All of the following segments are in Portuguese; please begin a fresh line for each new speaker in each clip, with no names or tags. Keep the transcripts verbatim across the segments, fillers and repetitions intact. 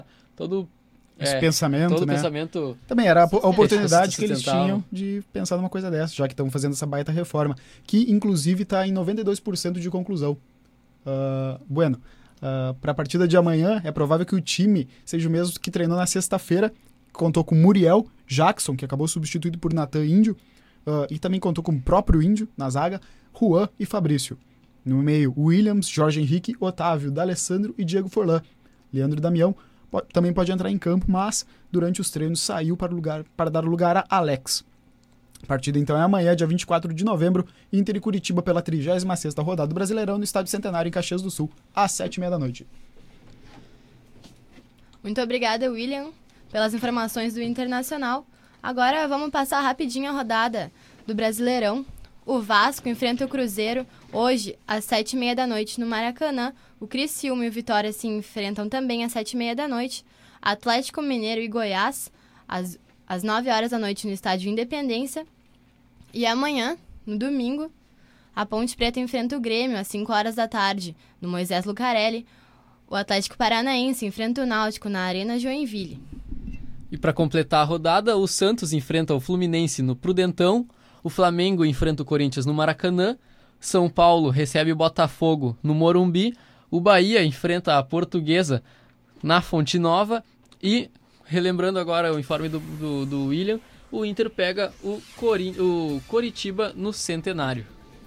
todo
esse
é,
pensamento,
todo
né?
pensamento...
Também era a, a oportunidade que eles
sustentável.
tinham de pensar numa coisa dessa, já que estão fazendo essa baita reforma, que inclusive está em noventa e dois por cento de conclusão. Uh, bueno, uh, para a partida de amanhã, é provável que o time seja o mesmo que treinou na sexta-feira, contou com Muriel, Jackson, que acabou substituído por Natan Índio, uh, e também contou com o próprio Índio na zaga, Juan e Fabrício. No meio, Williams, Jorge Henrique, Otávio, D'Alessandro e Diego Forlan. Leandro Damião pode, também pode entrar em campo, mas durante os treinos saiu para, lugar, para dar lugar a Alex. A partida então é amanhã, dia vinte e quatro de novembro, Inter e Curitiba pela trigésima sexta rodada do Brasileirão no Estádio Centenário em Caxias do Sul, às sete e meia da noite.
Muito obrigada, William, pelas informações do Internacional. Agora vamos passar rapidinho a rodada do Brasileirão. O Vasco enfrenta o Cruzeiro hoje às sete e meia da noite no Maracanã. O Criciúma e o Vitória se enfrentam também às sete e meia da noite. Atlético Mineiro e Goiás às, às nove horas da noite no Estádio Independência. E amanhã, no domingo, a Ponte Preta enfrenta o Grêmio às cinco horas da tarde no Moisés Lucarelli. O Atlético Paranaense enfrenta o Náutico na Arena Joinville.
E para completar a rodada, o Santos enfrenta o Fluminense no Prudentão, o Flamengo enfrenta o Corinthians no Maracanã, São Paulo recebe o Botafogo no Morumbi, o Bahia enfrenta a Portuguesa na Fonte Nova e, relembrando agora o informe do, do, do William, o Inter pega o, Cori- o Coritiba no Centenário.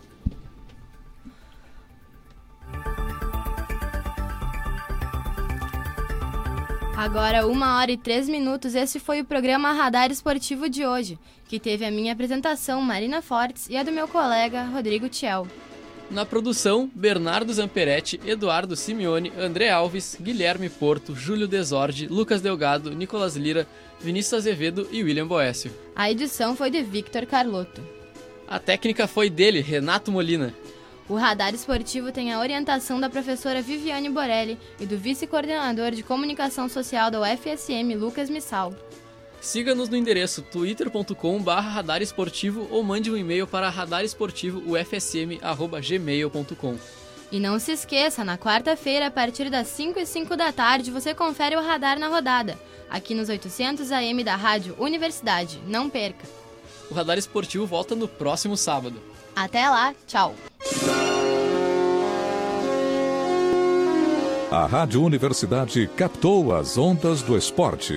Agora, uma hora e três minutos, esse foi o programa Radar Esportivo de hoje, que teve a minha apresentação, Marina Fortes, e a do meu colega, Rodrigo Tiel.
Na produção, Bernardo Zamperetti, Eduardo Simeone, André Alves, Guilherme Porto, Júlio Desordi, Lucas Delgado, Nicolas Lira, Vinícius Azevedo e William Boécio.
A edição foi de Victor Carlotto.
A técnica foi dele, Renato Molina.
O Radar Esportivo tem a orientação da professora Viviane Borelli e do vice-coordenador de comunicação social da U F S M, Lucas Missal.
Siga-nos no endereço twitter ponto com barra radar esportivo ou mande um e-mail para radaresportivo u f s m arroba gmail ponto com.
E não se esqueça, na quarta-feira, a partir das cinco e cinco da tarde, você confere o Radar na Rodada, aqui nos oitocentos A M da Rádio Universidade. Não perca!
O Radar Esportivo volta no próximo sábado.
Até lá, tchau!
A Rádio Universidade captou as ondas do esporte.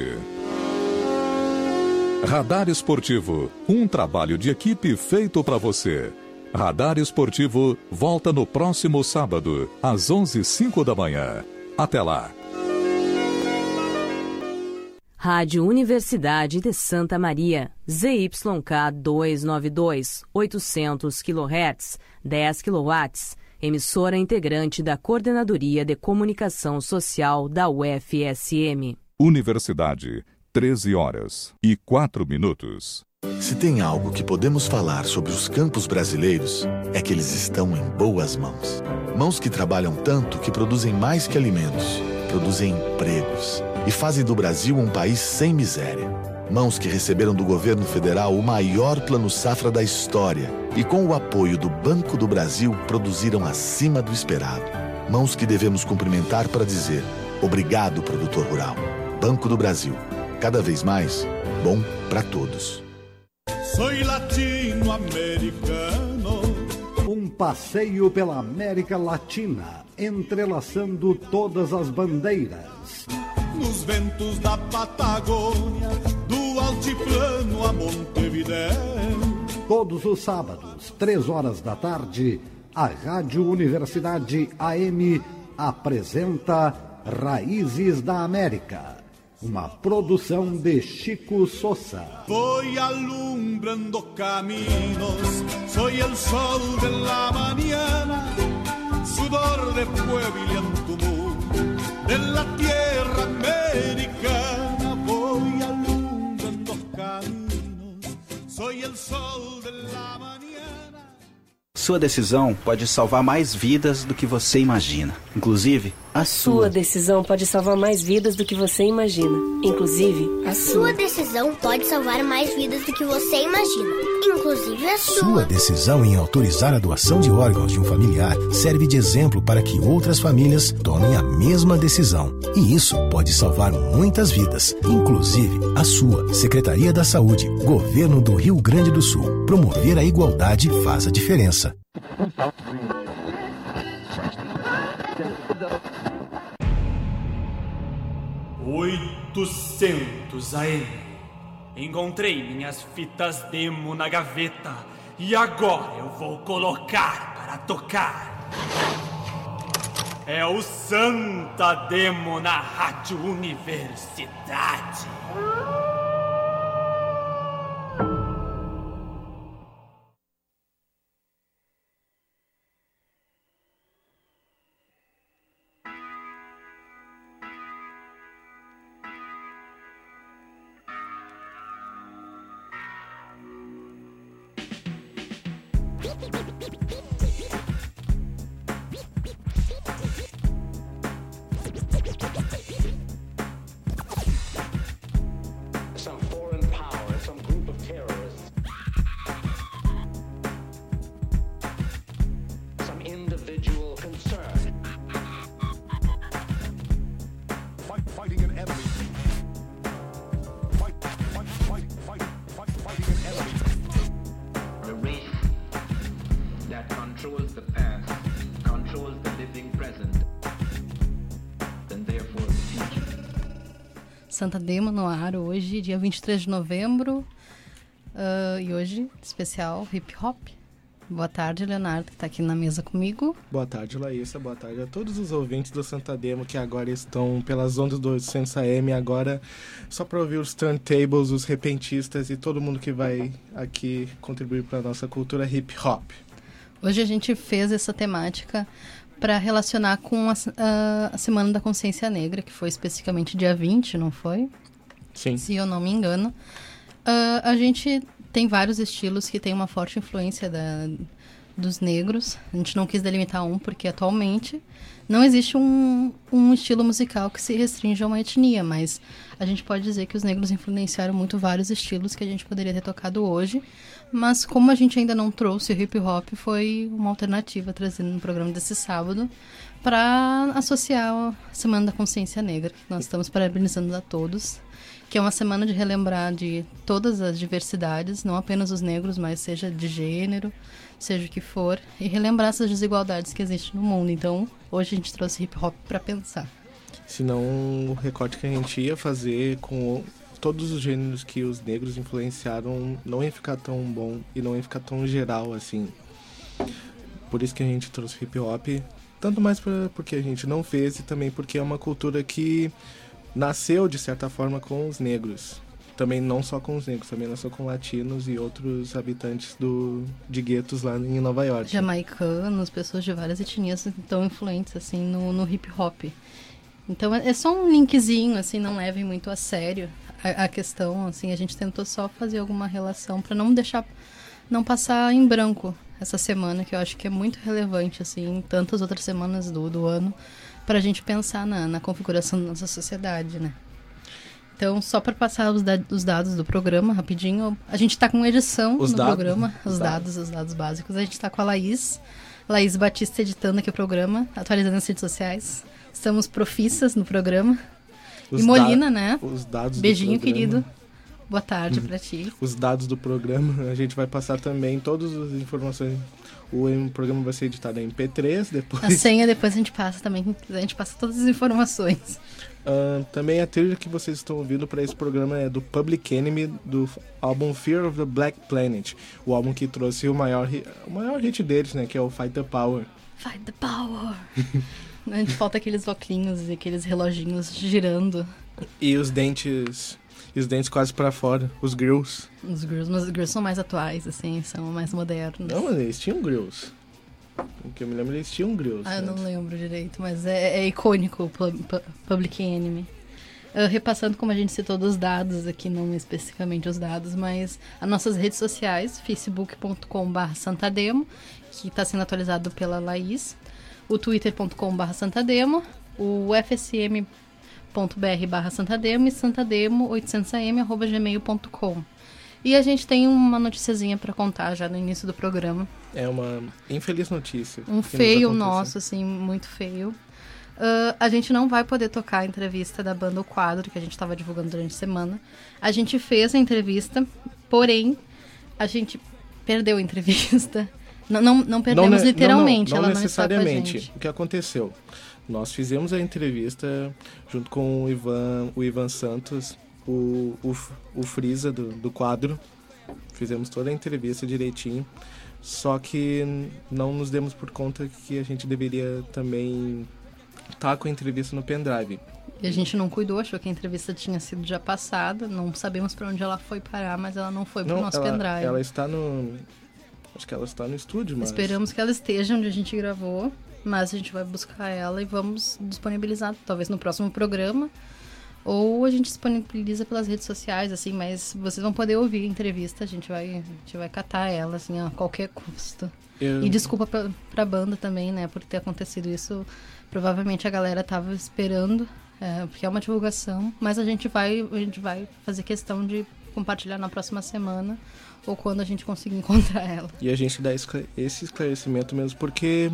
Radar Esportivo, um trabalho de equipe feito para você. Radar Esportivo volta no próximo sábado, às onze e cinco da manhã. Até lá.
Rádio Universidade de Santa Maria, Z Y K duzentos e noventa e dois, oitocentos quilohertz, dez quilowatts, emissora integrante da Coordenadoria de Comunicação Social da U F S M.
Universidade, treze horas e quatro minutos.
Se tem algo que podemos falar sobre os campos brasileiros, é que eles estão em boas mãos. Mãos que trabalham tanto que produzem mais que alimentos, produzem empregos e fazem do Brasil um país sem miséria. Mãos que receberam do governo federal o maior plano safra da história e com o apoio do Banco do Brasil produziram acima do esperado. Mãos que devemos cumprimentar para dizer obrigado, produtor rural. Banco do Brasil, cada vez mais bom para todos.
Sou latino-americano.
Um passeio pela América Latina, entrelaçando todas as bandeiras.
Nos ventos da Patagônia, do altiplano a Montevidéu.
Todos os sábados, três horas da tarde, a Rádio Universidade A M apresenta Raízes da América, uma produção de Chico Sousa.
Voy alumbrando caminos, soy el sol de la mañana, sudor de pueblo de la tierra americana. Voy alumbrando caminos, soy el sol de la mañana.
Sua decisão pode salvar mais vidas do que você imagina. Inclusive, A sua decisão pode salvar mais vidas do que você imagina. Inclusive, a sua.
Sua decisão pode salvar mais vidas do que você imagina. Inclusive a sua.
Sua decisão em autorizar a doação de órgãos de um familiar serve de exemplo para que outras famílias tomem a mesma decisão. E isso pode salvar muitas vidas, inclusive a sua. Secretaria da Saúde, Governo do Rio Grande do Sul. Promover a igualdade faz a diferença.
oitocentos A M. Encontrei minhas fitas demo na gaveta e agora eu vou colocar para tocar. É o Santa Demo na Rádio Universidade.
Santa Demo no ar hoje, dia vinte e três de novembro, uh, e hoje, especial hip hop. Boa tarde, Leonardo, que está aqui na mesa comigo.
Boa tarde, Laísa. Boa tarde a todos os ouvintes do Santa Demo que agora estão pelas ondas do oitocentos A M, agora só para ouvir os turntables, os repentistas e todo mundo que vai aqui contribuir para a nossa cultura hip hop.
Hoje a gente fez essa temática para relacionar com a, a, a Semana da Consciência Negra, que foi especificamente dia vinte, não foi?
Sim.
Se eu não me engano. Uh, a gente tem vários estilos que têm uma forte influência da, dos negros. A gente não quis delimitar um, porque atualmente não existe um, um estilo musical que se restringe a uma etnia, mas a gente pode dizer que os negros influenciaram muito vários estilos que a gente poderia ter tocado hoje. Mas como a gente ainda não trouxe o hip hop, foi uma alternativa trazendo no programa desse sábado para associar a Semana da Consciência Negra. Nós estamos parabenizando a todos, que é uma semana de relembrar de todas as diversidades, não apenas os negros, mas seja de gênero, seja o que for, e relembrar essas desigualdades que existem no mundo. Então, hoje a gente trouxe hip hop para pensar.
Senão o recorte que a gente ia fazer com todos os gêneros que os negros influenciaram não ia ficar tão bom e não ia ficar tão geral assim. Por isso que a gente trouxe hip hop, tanto mais pra, porque a gente não fez e também porque é uma cultura que nasceu de certa forma com os negros. Também não só com os negros, também nasceu com latinos e outros habitantes do, de guetos lá em Nova York.
Jamaicanos, pessoas de várias etnias tão influentes assim no, no hip hop. Então é só um linkzinho, assim, não levem muito a sério a, a questão, assim, a gente tentou só fazer alguma relação para não deixar, não passar em branco essa semana, que eu acho que é muito relevante, assim, em tantas outras semanas do, do ano, para a gente pensar na, na configuração da nossa sociedade, né? Então, só para passar os, da, os dados do programa, rapidinho, a gente está com edição
os
no
dados,
programa, os,
os dados.
dados, os dados básicos, a gente está com a Laís, Laís Batista editando aqui o programa, atualizando as redes sociais. Estamos profissas no programa.
Os
e Molina,
da-
né?
Os dados
Beijinho,
do programa.
querido. Boa tarde pra ti.
Os dados do programa, a gente vai passar também todas as informações. O programa vai ser editado em M P três depois.
A senha depois a gente passa também. A gente passa todas as informações.
Uh, também a trilha que vocês estão ouvindo para esse programa é do Public Enemy, do álbum Fear of the Black Planet. O álbum que trouxe o maior, hi- o maior hit deles, né? Que é o Fight the Power.
Fight the power. A gente falta aqueles óculos e aqueles reloginhos girando.
E os dentes... E os dentes quase pra fora, os grills.
Os grills, mas os grills são mais atuais, assim, são mais modernos.
Não, mas eles tinham grills. O que eu me lembro, eles tinham grills.
Ah, eu
né?
não lembro direito, mas é, é icônico o Pu- Pu- Public Enemy. Uh, repassando como a gente citou dos dados aqui, não especificamente os dados, mas as nossas redes sociais, facebook ponto com barra santademo, que está sendo atualizado pela Laís, o twitter ponto com barra santademo, o f s m ponto b r barra santademo e santademo oitocentos a m arroba gmail ponto com. E a gente tem uma noticiazinha para contar já no início do programa.
É uma infeliz notícia.
Um feio nosso, assim, muito feio. Uh, a gente não vai poder tocar a entrevista da banda O Quadro, que a gente estava divulgando durante a semana. A gente fez a entrevista, porém, a gente perdeu a entrevista. Não, não, não perdemos não, literalmente,
não, não, não
ela
necessariamente.
não está com a gente.
O que aconteceu? Nós fizemos a entrevista junto com o Ivan, o Ivan Santos, o, o, o Frieza do, do Quadro. Fizemos toda a entrevista direitinho. Só que não nos demos por conta que a gente deveria também estar com a entrevista no pendrive.
E a gente não cuidou, achou que a entrevista tinha sido já passada. Não sabemos para onde ela foi parar, mas ela não foi para o nosso
ela,
pendrive.
Ela está no... Acho que ela está no estúdio, mas...
Esperamos que ela esteja onde a gente gravou, mas a gente vai buscar ela e vamos disponibilizar, talvez no próximo programa. Ou a gente disponibiliza pelas redes sociais, assim, mas vocês vão poder ouvir a entrevista, a gente vai, a gente vai catar ela, assim, a qualquer custo. Eu... E desculpa pra, pra banda também, né, por ter acontecido isso. Provavelmente a galera tava esperando, é, porque é uma divulgação, mas a gente vai, a gente vai fazer questão de compartilhar na próxima semana, ou quando a gente conseguir encontrar ela.
E a gente dá esse esclarecimento mesmo, porque...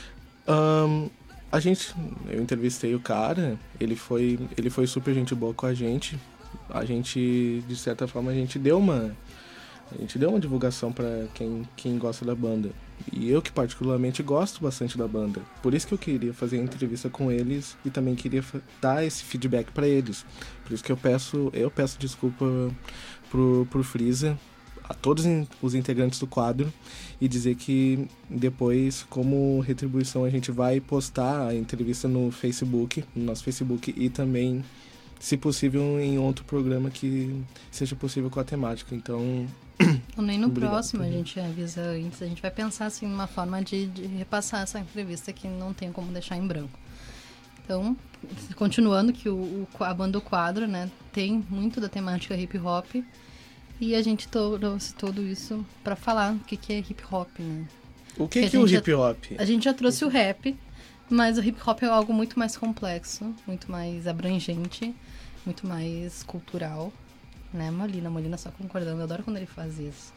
Um... A gente, eu entrevistei o cara, ele foi, ele foi super gente boa com a gente. A gente, de certa forma, a gente deu uma, a gente deu uma divulgação para quem, quem gosta da banda. E eu que particularmente gosto bastante da banda. Por isso que eu queria fazer a entrevista com eles e também queria dar esse feedback para eles. Por isso que eu peço, eu peço desculpa pro, pro Frieza, a todos os integrantes do Quadro, e dizer que depois, como retribuição, a gente vai postar a entrevista no Facebook, no nosso Facebook, e também, se possível, em outro programa que seja possível com a temática. Então...
Ou nem no próximo, a gente avisa antes, a gente vai pensar assim numa forma de, de repassar essa entrevista que não tem como deixar em branco. Então, continuando, que o, o, a banda O Quadro, né, tem muito da temática hip hop. E a gente trouxe tudo isso pra falar o que, que é hip hop, né?
O que, que é o hip hop?
Já, a gente já trouxe o rap, mas o hip hop é algo muito mais complexo, muito mais abrangente, muito mais cultural, né, Molina? Molina só concordando, eu adoro quando ele faz isso.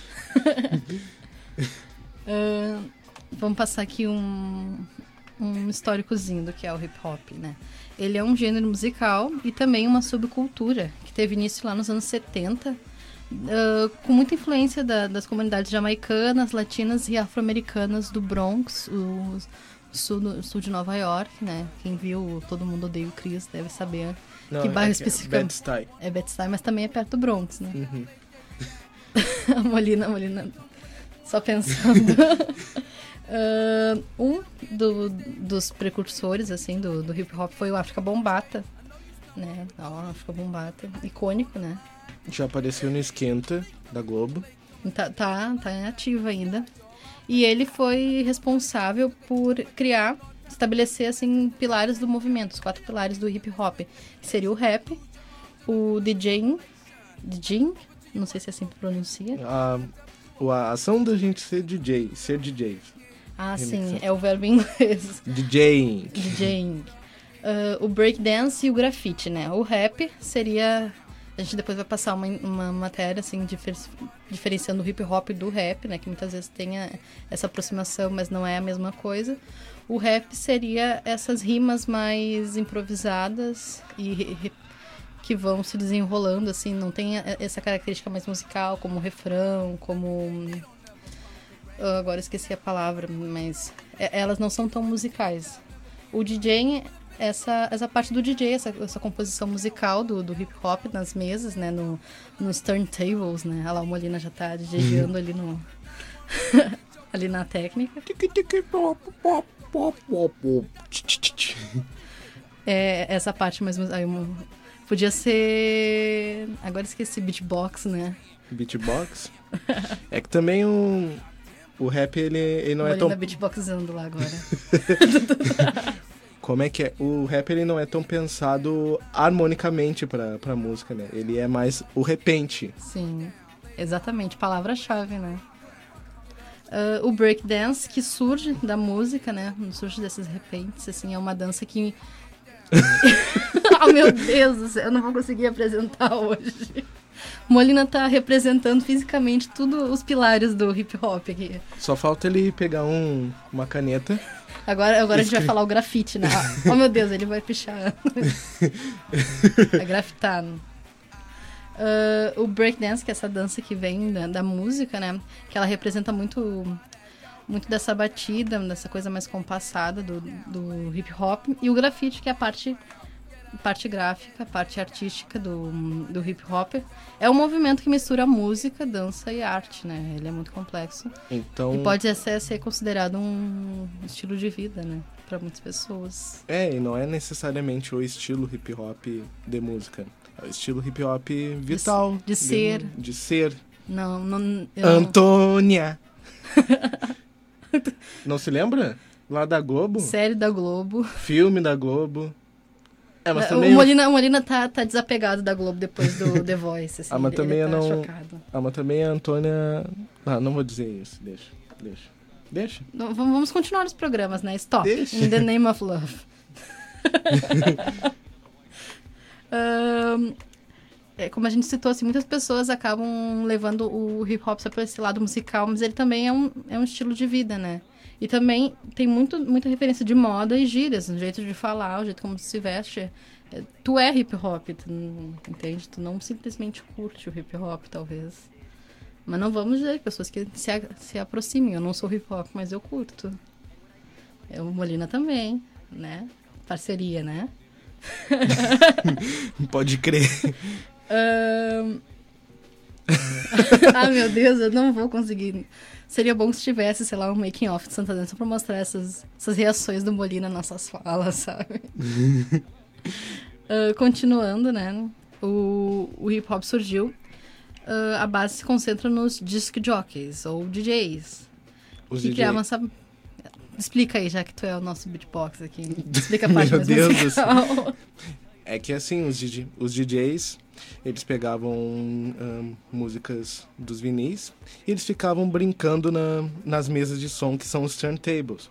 uh, vamos passar aqui um, um históricozinho do que é o hip hop, né? Ele é um gênero musical e também uma subcultura que teve início lá nos anos setenta, Uh, com muita influência da, das comunidades jamaicanas, latinas e afro-americanas do Bronx, o, o, sul, o sul de Nova York, né? Quem viu Todo Mundo Odeia o Chris deve saber.
Não,
que bairro
é
específico.
É Bed-Stuy.
É Bed-Stuy, mas também é perto do Bronx, né?
Uhum.
A Molina, a Molina, só pensando. uh, um do, dos precursores, assim, do, do hip-hop foi o África Bambaataa, né? O África Bambaataa, icônico, né?
Já apareceu no Esquenta, da Globo.
Tá, tá, tá ativa ainda. E ele foi responsável por criar, estabelecer, assim, pilares do movimento, os quatro pilares do hip hop. Que seria o rap, o DJing, DJing, não sei se é assim que pronuncia.
A, a ação da gente ser D J, ser D J.
Ah, sim, é o verbo em inglês.
DJing.
DJing. Uh, o breakdance e o grafite, né? O rap seria... A gente depois vai passar uma, uma matéria, assim, difer, diferenciando o hip hop do rap, né? Que muitas vezes tem a, essa aproximação, mas não é a mesma coisa. O rap seria essas rimas mais improvisadas e re, que vão se desenrolando, assim. Não tem essa característica mais musical, como refrão, como... Eu agora esqueci a palavra, mas elas não são tão musicais. O DJing... Essa, essa parte do D J, essa, essa composição musical do, do hip hop nas mesas, né, no, nos turntables, né, a lá, o Molina já tá DJando ali no ali na técnica. É, essa parte mais aí, um, podia ser, agora esqueci, beatbox, né?
Beatbox? É que também o, o rap, ele, ele não
o
é
Molina
tão...
beatboxando lá agora.
Como é que é? O rap, ele não é tão pensado harmonicamente pra, pra música, né? Ele é mais o repente.
Sim, exatamente. Palavra-chave, né? Uh, o breakdance, que surge da música, né? Surge desses repentes, assim, é uma dança que... Oh, meu Deus do céu, eu não vou conseguir apresentar hoje. Molina tá representando fisicamente todos os pilares do hip hop aqui.
Só falta ele pegar um, uma caneta.
Agora, agora a gente vai falar o grafite, né? Oh, meu Deus, ele vai pichar. Vai grafitar. Uh, o breakdance, que é essa dança que vem da, da música, né? Que ela representa muito, muito dessa batida, dessa coisa mais compassada do, do hip hop. E o grafite, que é a parte, parte gráfica, a parte artística do, do hip hop. É um movimento que mistura música, dança e arte, né? Ele é muito complexo.
Então...
E pode ser, ser considerado um estilo de vida, né? Para muitas pessoas.
É, e não é necessariamente o estilo hip hop de música. É o estilo hip hop vital.
De, de ser.
De, de ser.
Não, não... Eu
Antônia! Não se lembra? Lá da Globo?
Série da Globo.
Filme da Globo. É, mas
o
também...
Molina, o Molina tá, tá desapegado da Globo depois do The Voice. Assim,
ah, mas também
ele
eu
tá
não...
chocado.
Ah, mas também a Antônia... Ah, não vou dizer isso. Deixa, deixa. Deixa.
Não, vamos continuar os programas, né? Stop.
Deixa.
In the name of love. um, é, como a gente citou, assim, muitas pessoas acabam levando o hip hop só para esse lado musical, mas ele também é um, é um estilo de vida, né? E também tem muito, muita referência de moda e gírias, o jeito de falar, o jeito como se veste. É, tu é hip hop, tu, entende? Tu não simplesmente curte o hip hop, talvez. Mas não vamos dizer pessoas que se, a, se aproximem. Eu não sou hip hop, mas eu curto. Eu, Molina também, né? Parceria, né?
Pode crer.
Um... ah, meu Deus, eu não vou conseguir. Seria bom se tivesse, sei lá, um making off de Santa Dana só pra mostrar essas, essas reações do Molina nas nossas falas, sabe? uh, continuando, né? O, o hip hop surgiu. Uh, a base se concentra nos disc jockeys, ou D Js.
Os
que
D J.
criavam essa... Explica aí, já que tu é o nosso beatbox aqui. Explica a parte
Meu
mais
Deus
musical.
do céu. É que assim, os, D J, os D Js, eles pegavam um, músicas dos vinis e eles ficavam brincando na, nas mesas de som, que são os turntables.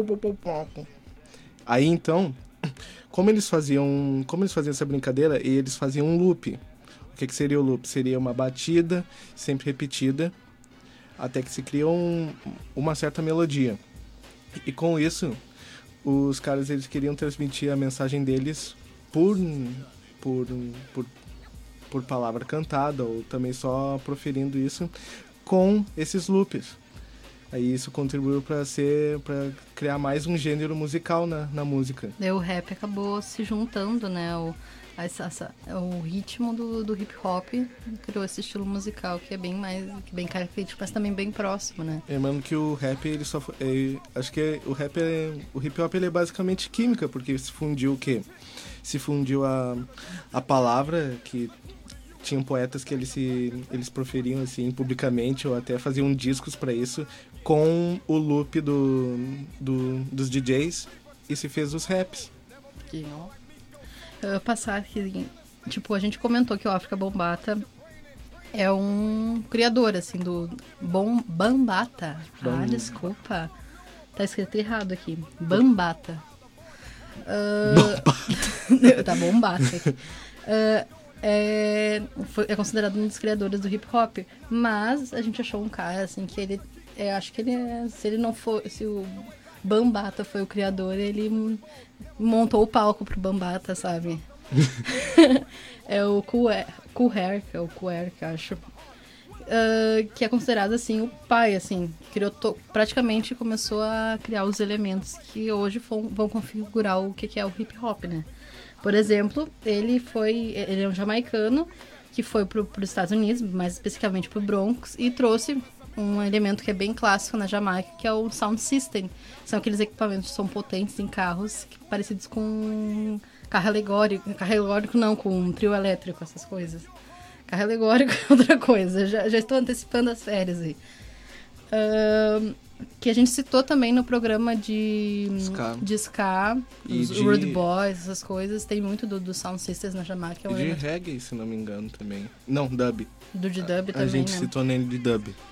Aí então, como eles faziam, como eles faziam essa brincadeira, eles faziam um loop. O que, que seria o loop? Seria uma batida sempre repetida até que se cria um, uma certa melodia. E com isso, os caras eles queriam transmitir a mensagem deles por, por, por, por palavra cantada, ou também só proferindo isso com esses loops. Aí isso contribuiu para ser, para criar mais um gênero musical na, na música.
E o rap acabou se juntando, né? O, essa, essa, o ritmo do, do hip hop criou esse estilo musical que é bem mais, que bem característico, mas também bem próximo, né?
Lembrando que o rap, ele só foi, é, acho que é, o rap, é, o hip hop ele é basicamente química, porque se fundiu o quê? Se fundiu a, a palavra, que tinham poetas que eles, se, eles proferiam assim publicamente, ou até faziam discos para isso, com o loop do, do, dos D Js, e se fez os raps.
Que ó. Eu vou passar aqui, tipo, a gente comentou que o África Bambaataa é um criador, assim, do Bom, Bambaataa. Ah, desculpa. Tá escrito errado aqui. Bambaataa. Uh... tá, Bambaataa. Uh, é, foi, é considerado um dos criadores do hip hop, mas a gente achou um cara, assim, que ele... É, acho que ele é, se ele não for... Se o Bambaataa foi o criador, ele montou o palco pro Bambaataa, sabe? É o Kool Herc, é o Kool Herc, acho. Uh, que é considerado, assim, o pai, assim. Criou to- praticamente começou a criar os elementos que hoje vão, vão configurar o que, que é o hip hop, né? Por exemplo, ele foi... Ele é um jamaicano que foi pro, pros Estados Unidos, mais especificamente pro Bronx, e trouxe um elemento que é bem clássico na Jamaica, que é o sound system. São aqueles equipamentos que são potentes em carros, que, parecidos com carro alegórico. Carro alegórico não, com um trio elétrico, essas coisas. Carro alegórico é outra coisa. Já, já estou antecipando as férias aí. Uh, que a gente citou também no programa de ska, de ska os de... Rude Boys, essas coisas. Tem muito do, do sound systems na Jamaica.
E de elemento... reggae, se não me engano, também. Não, dub.
Do de dub
a,
também,
A gente
né?
citou nele de dub.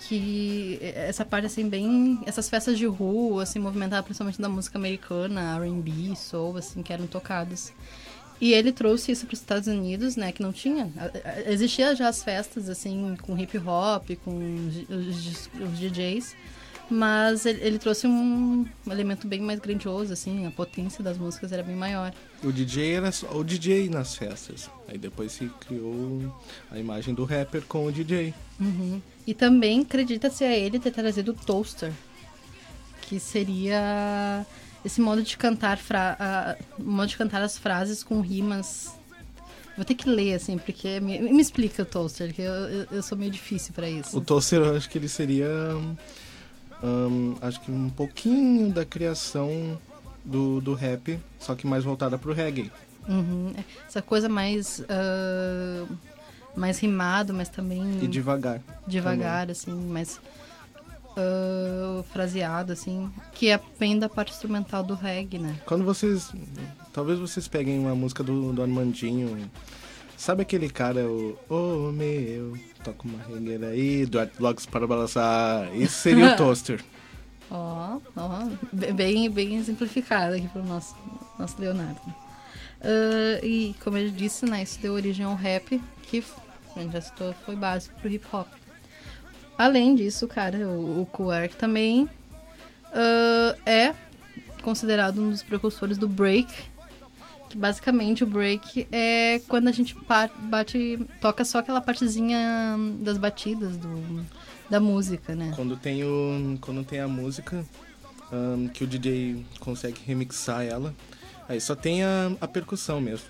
que essa parte, assim, bem... Essas festas de rua, assim, movimentadas principalmente da música americana, R and B, soul, assim, que eram tocados. E ele trouxe isso para os Estados Unidos, né, que não tinha... Existia já as festas, assim, com hip hop, com os, os D Js, mas ele, ele trouxe um elemento bem mais grandioso, assim, a potência das músicas era bem maior.
O D J era só o D J nas festas. Aí depois se criou a imagem do rapper com o D J.
Uhum. E também acredita-se a ele ter trazido o toaster, que seria esse modo de cantar fra... uh, modo de cantar as frases com rimas. Vou ter que ler, assim, porque me, me explica o toaster, porque eu, eu, eu sou meio difícil para isso.
O toaster, eu acho que ele seria um, acho que um pouquinho da criação do, do rap, só que mais voltada pro reggae.
Uhum. Essa coisa mais uh, mais rimado, mas também...
E devagar.
Devagar, também. Assim, mais uh, fraseado, assim, que é bem da parte instrumental do reggae, né?
Quando vocês... Talvez vocês peguem uma música do, do Armandinho... Sabe aquele cara, o... Oh, meu... Toca uma regueira aí, dreadlocks para balançar... Isso seria o toaster.
Ó, oh, ó, oh, bem, bem exemplificado aqui pro nosso, nosso Leonardo. Uh, e, como ele disse, né, isso deu origem ao rap, que a gente já citou, foi básico pro hip hop. Além disso, cara, o, o Kuark também uh, é considerado um dos precursores do break, que basicamente o break é quando a gente bate, toca só aquela partezinha das batidas do, da música, né?
Quando tem, o, quando tem a música, um, que o D J consegue remixar ela, aí só tem a, a percussão mesmo.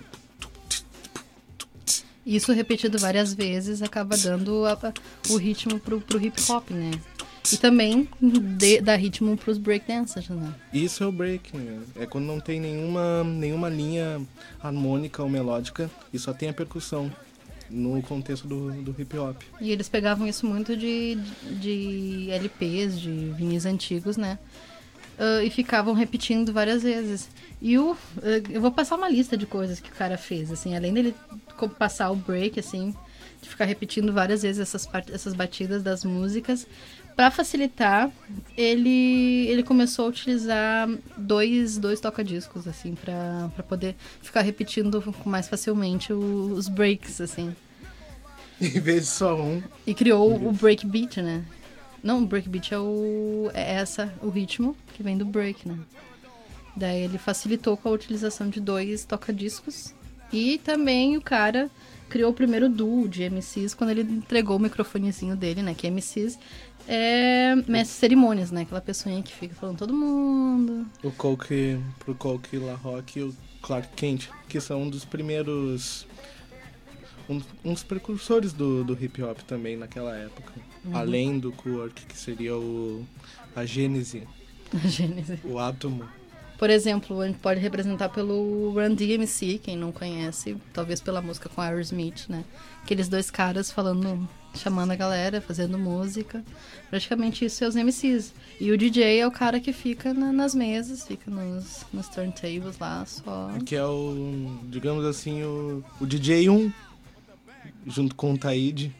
Isso repetido várias vezes acaba dando a, o ritmo pro, pro hip hop, né? E também de, dá ritmo pros breakdancers, né?
Isso é o break, né? É quando não tem nenhuma, nenhuma linha harmônica ou melódica e só tem a percussão no contexto do, do hip hop.
E eles pegavam isso muito de, de L Ps, de vinis antigos, né? Uh, e ficavam repetindo várias vezes. E o, uh, eu vou passar uma lista de coisas que o cara fez, assim, além dele passar o break, assim, de ficar repetindo várias vezes essas, part- essas batidas das músicas. Para facilitar, ele, ele começou a utilizar dois, dois toca-discos, assim, para poder ficar repetindo mais facilmente o, os breaks, assim.
Em vez de só um.
E criou o breakbeat, né? Não, o breakbeat é, o, é essa, o ritmo que vem do break, né? Daí ele facilitou com a utilização de dois toca-discos. E também o cara criou o primeiro duo de M Cs quando ele entregou o microfonezinho dele, né? Que M Cs é mestre de cerimônias, né? Aquela pessoinha que fica falando todo mundo.
O Coke, pro Coke LaRock e o Clark Kent, que são um dos primeiros... Um, um dos precursores do, do hip hop também naquela época. Uhum. Além do Kuark, que seria o, a gênese.
A gênese.
O átomo.
Por exemplo, a gente pode representar pelo Run D M C, quem não conhece, talvez pela música com Aerosmith, né? Aqueles dois caras falando, chamando a galera, fazendo música. Praticamente isso é os M Cs. E o D J é o cara que fica na, nas mesas, fica nos, nos turntables lá, só...
Que é o, digamos assim, o, o D J um, junto com o Taíde.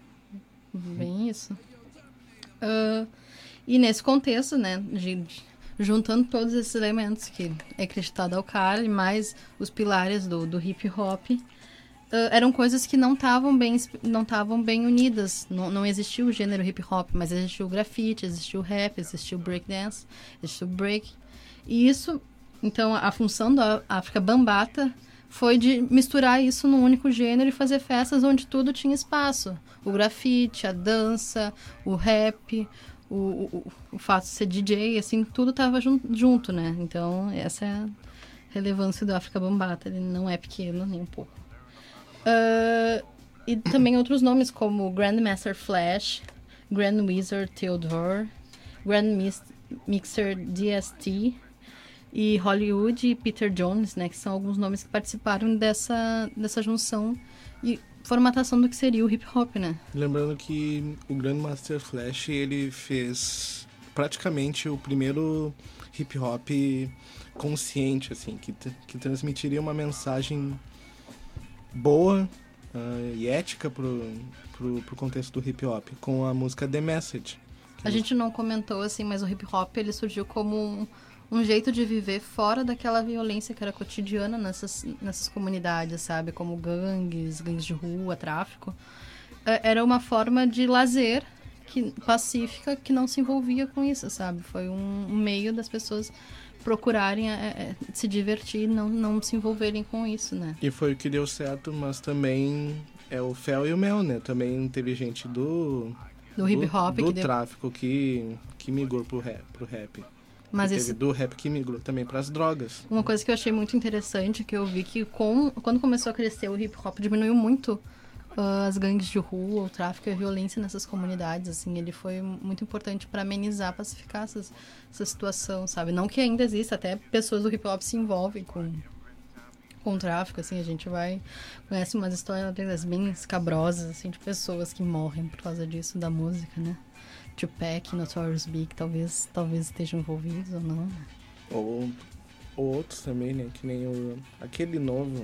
Bem isso. Uh, e nesse contexto, né, de... juntando todos esses elementos que é acreditado ao cara, e mais os pilares do, do hip hop, uh, eram coisas que não estavam bem, não estavam bem unidas. Não, não existia o gênero hip hop, mas existiu o grafite, existiu o rap, existiu o breakdance, existiu o break. E isso, então, a função da África Bambata foi de misturar isso num único gênero e fazer festas onde tudo tinha espaço. O grafite, a dança, o rap... O, o, o fato de ser D J, assim, tudo estava jun, junto, né? Então, essa é a relevância do África Bambata. Ele não é pequeno, nem um pouco. Uh, e também outros nomes, como Grandmaster Flash, Grand Wizard Theodore, Grand Mix, Mixer D S T e Hollywood e Peter Jones, né? Que são alguns nomes que participaram dessa, dessa junção e formatação do que seria o hip hop, né?
Lembrando que o Grandmaster Flash, ele fez praticamente o primeiro hip hop consciente, assim, que, que transmitiria uma mensagem boa uh, e ética pro, pro, pro contexto do hip hop, com a música The Message.
A gente não comentou, assim, mas o hip hop ele surgiu como um, um jeito de viver fora daquela violência que era cotidiana nessas, nessas comunidades, sabe? Como gangues, gangues de rua, tráfico. Era uma forma de lazer que, pacífica que não se envolvia com isso, sabe? Foi um, um meio das pessoas procurarem é, é, se divertir e não, não se envolverem com isso, né?
E foi o que deu certo, mas também é o fel e o mel, né? Também teve gente do...
Do hip hop.
Do, do
que
tráfico que, que migrou pro rap. Pro rap.
Mas
teve
esse...
do rap que migrou também pras drogas.
Uma coisa que eu achei muito interessante, que eu vi que com, quando começou a crescer o hip hop, diminuiu muito uh, as gangues de rua, o tráfico e a violência nessas comunidades, assim. Ele foi muito importante para amenizar, pacificar essas, essa situação, sabe? Não que ainda exista, até pessoas do hip hop se envolvem com... com o tráfico, assim, a gente vai... Conhece umas histórias bem escabrosas, assim, de pessoas que morrem por causa disso, da música, né? Tupac, Notorious Big, talvez, talvez estejam envolvidos ou não.
Ou, ou outros também, né? Que nem o... Aquele novo,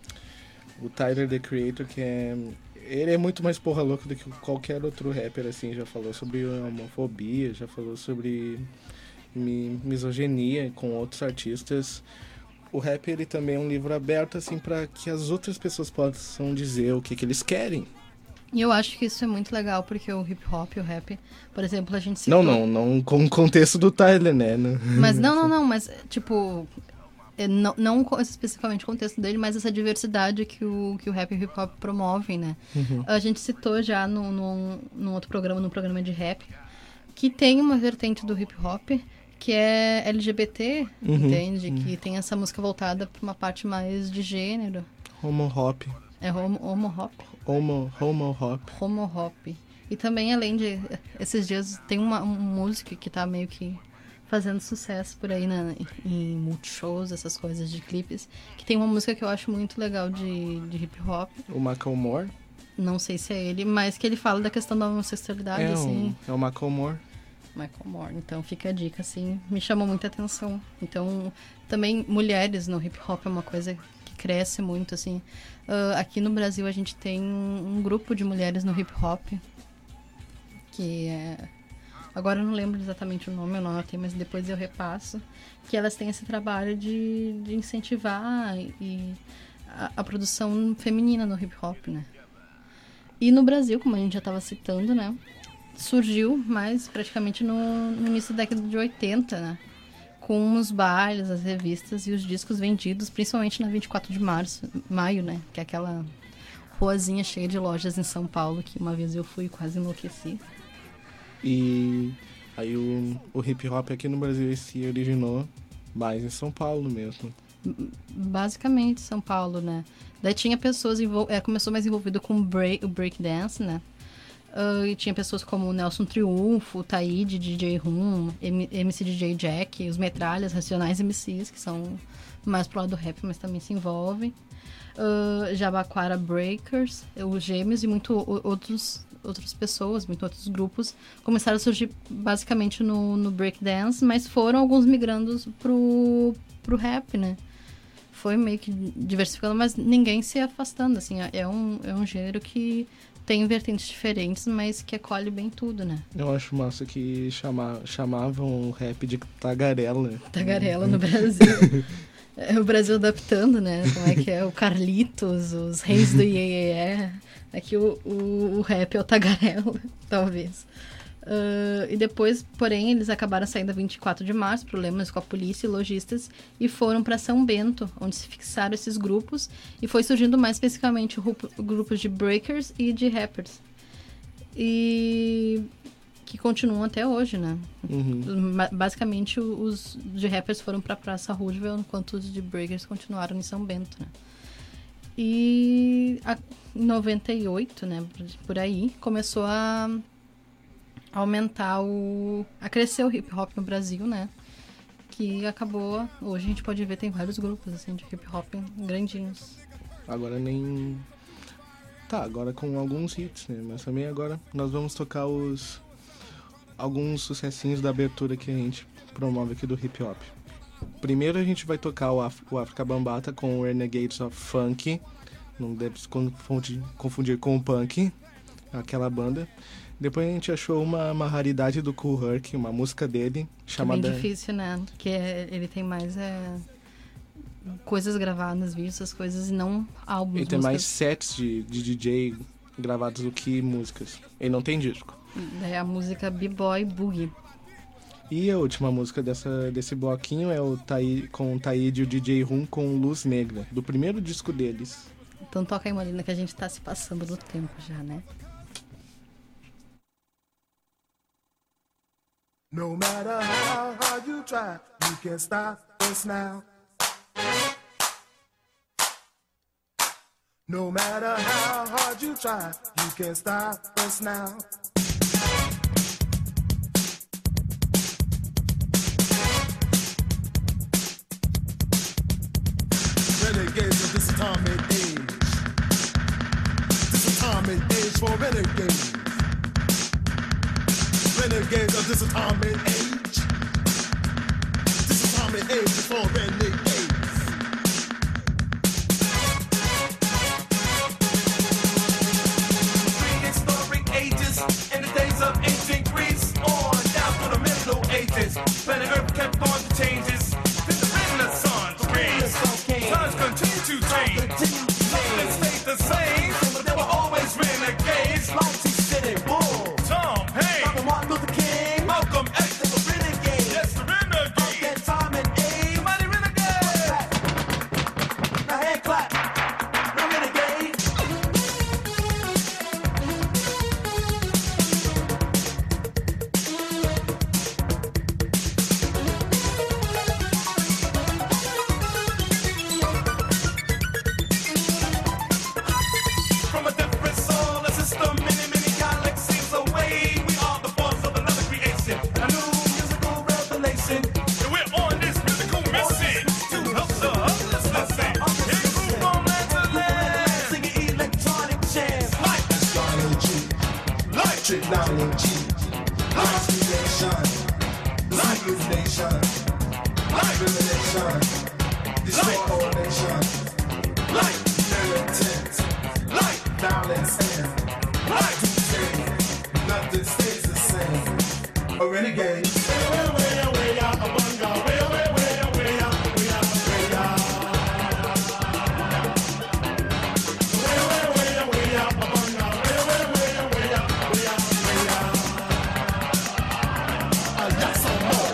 o Tyler, The Creator, que é... Ele é muito mais porra louca do que qualquer outro rapper, assim. Já falou sobre homofobia, já falou sobre mi- misoginia com outros artistas. O rap, ele também é um livro aberto, assim, para que as outras pessoas possam dizer o que, que eles querem.
E eu acho que isso é muito legal, porque o hip hop e o rap, por exemplo, a gente citou...
Não, não, não com o contexto do Tyler, né?
Mas não, não, não, mas, tipo, não, não especificamente o contexto dele, mas essa diversidade que o, que o rap e o hip hop promovem, né?
Uhum.
A gente citou já no, no, no outro programa, no programa de rap, que tem uma vertente do hip hop que é L G B T,
uhum,
entende?
Uhum.
Que tem essa música voltada para uma parte mais de gênero.
Homo hop.
É homo, homo hop?
Homo, homo hop.
Homo hop. E também, além de... Esses dias tem uma um música que tá meio que fazendo sucesso por aí na, em multishows, essas coisas de clipes, que tem uma música que eu acho muito legal de, de hip hop.
O Macklemore?
Não sei se é ele, mas que ele fala da questão da homossexualidade,
é
assim.
Um, é o Macklemore.
Macklemore, então fica a dica, assim, me chamou muita atenção. Então, também mulheres no hip hop é uma coisa que cresce muito, assim. Uh, aqui no Brasil a gente tem um, um grupo de mulheres no hip hop, que é... Agora eu não lembro exatamente o nome, eu não anotei, mas depois eu repasso. Que elas têm esse trabalho de, de incentivar e a, a produção feminina no hip hop, né? E no Brasil, como a gente já estava citando, né? Surgiu mais praticamente no, no início da década de oitenta, né? Com os bailes, as revistas e os discos vendidos, principalmente na vinte e quatro de março, maio, né? Que é aquela ruazinha cheia de lojas em São Paulo, que uma vez eu fui e quase enlouqueci.
E aí o, o hip hop aqui no Brasil se originou mais em São Paulo mesmo.
Basicamente São Paulo, né? Daí tinha pessoas, envol... é, começou mais envolvido com break, o breakdance, né? Uh, e tinha pessoas como o Nelson Triunfo, o Taíde, D J Rum, M C D J Jack, os Metralhas, Racionais M Cs, que são mais pro lado do rap, mas também se envolvem. Uh, Jabaquara Breakers, os Gêmeos e muito outros, outras pessoas, muitos outros grupos começaram a surgir basicamente no, no breakdance, mas foram alguns migrando pro, pro rap, né? Foi meio que diversificando, mas ninguém se afastando, assim, é um, é um gênero que tem vertentes diferentes, mas que acolhe bem tudo, né?
Eu acho massa que chama, chamavam o rap de tagarela.
Tagarela no Brasil. É o Brasil adaptando, né? Como é que é? O Carlitos, os reis do Iê Iê Iê. Aqui o, o, o rap é o tagarela, talvez. Uh, e depois, porém, eles acabaram saindo a vinte e quatro de março, problemas com a polícia e lojistas, e foram para São Bento, onde se fixaram esses grupos, e foi surgindo mais especificamente grupos de breakers e de rappers. E que continuam até hoje, né?
Uhum.
Basicamente, os de rappers foram para Praça Roosevelt, enquanto os de breakers continuaram em São Bento, né? E a, em noventa e oito, né, por aí, começou a aumentar o... a crescer o hip hop no Brasil, né? Que acabou... Hoje a gente pode ver, tem vários grupos, assim, de hip hop grandinhos.
Agora nem... Tá, agora com alguns hits, né? Mas também agora nós vamos tocar os... alguns sucessinhos da abertura que a gente promove aqui do hip hop. Primeiro a gente vai tocar o, Af- o África Bambata com o Renegades of Funk, não deve se confundir, confundir com o punk, aquela banda. Depois a gente achou uma, uma raridade do Kool Herc, uma música dele chamada...
É bem difícil, né? Porque ele tem mais é, coisas gravadas, vídeos, essas coisas, e não álbuns.
Ele tem
músicas.
mais sets de, de D J gravados do que músicas. Ele não tem disco.
É a música B-Boy Boogie.
E a última música dessa, desse bloquinho é o Tai, com o Taíde e o D J Rum com Luz Negra, do primeiro disco deles.
Então toca aí, Marina, que a gente tá se passando do tempo já, né?
No matter how hard you try, you can't stop us now. No matter how hard you try, you can't stop us now. Renegades of this atomic age. This atomic age for renegades. Renegades of this atomic age. This atomic age is for renegades. Prehistoric ages in the days of ancient Greece on down to the Middle Ages. Planet Earth kept on the changes. Then the Renaissance came. Times continue to change. Nothing stayed the same, but there were always renegades. Like T-City Bull, Tom Hanks, Martin Luther King, Malcolm X, they were renegades. Yes, the renegades. That time and age, mighty renegades. Now hand clap, no renegade. From a different solar system, many, many galaxies away, we are the force of another creation, a new musical revelation. And we're on this musical mission to help the others listen. And move from land to land, singing electronic chants like astrology, like technology, like creation, like illumination, like revelation, destroy all nations, like militant, like violence and like today, nothing stays the same. A renegade. Way, way, way, out, a bunga. Way, way, way, way, out, way, out, way, out. Way, way, way, way, out, a bunga. Way, way, way, way, out, way, out, way, out. I got some more.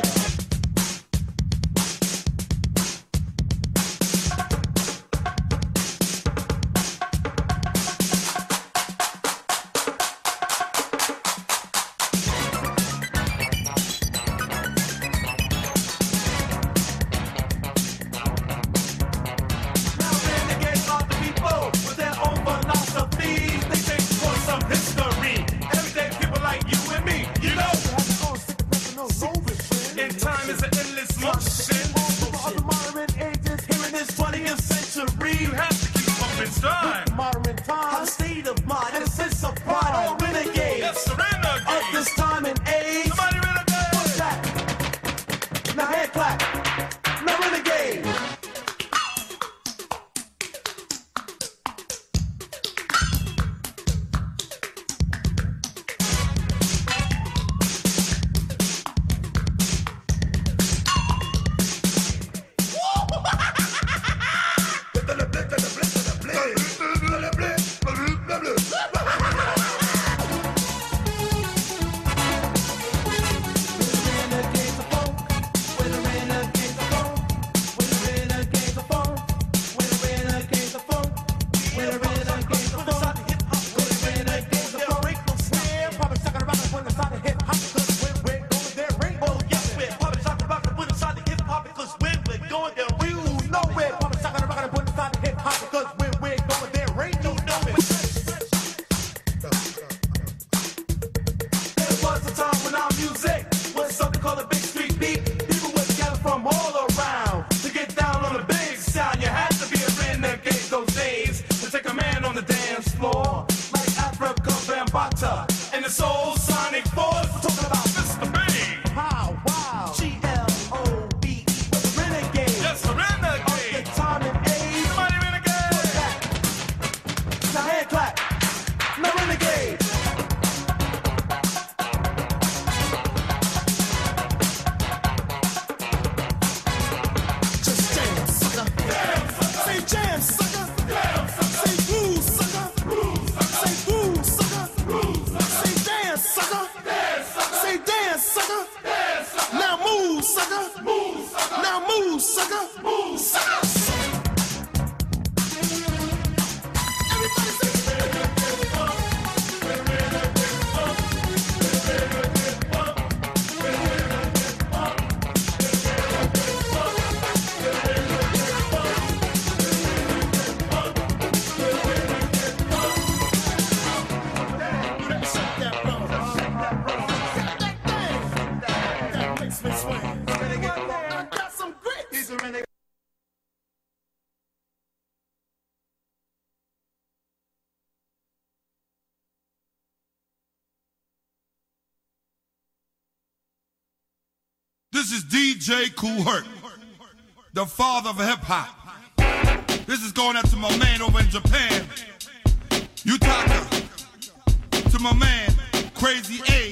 This is D J Kool Herc, the father of hip-hop. This is going out to my man over in Japan, Yutaka. To my man, Crazy A.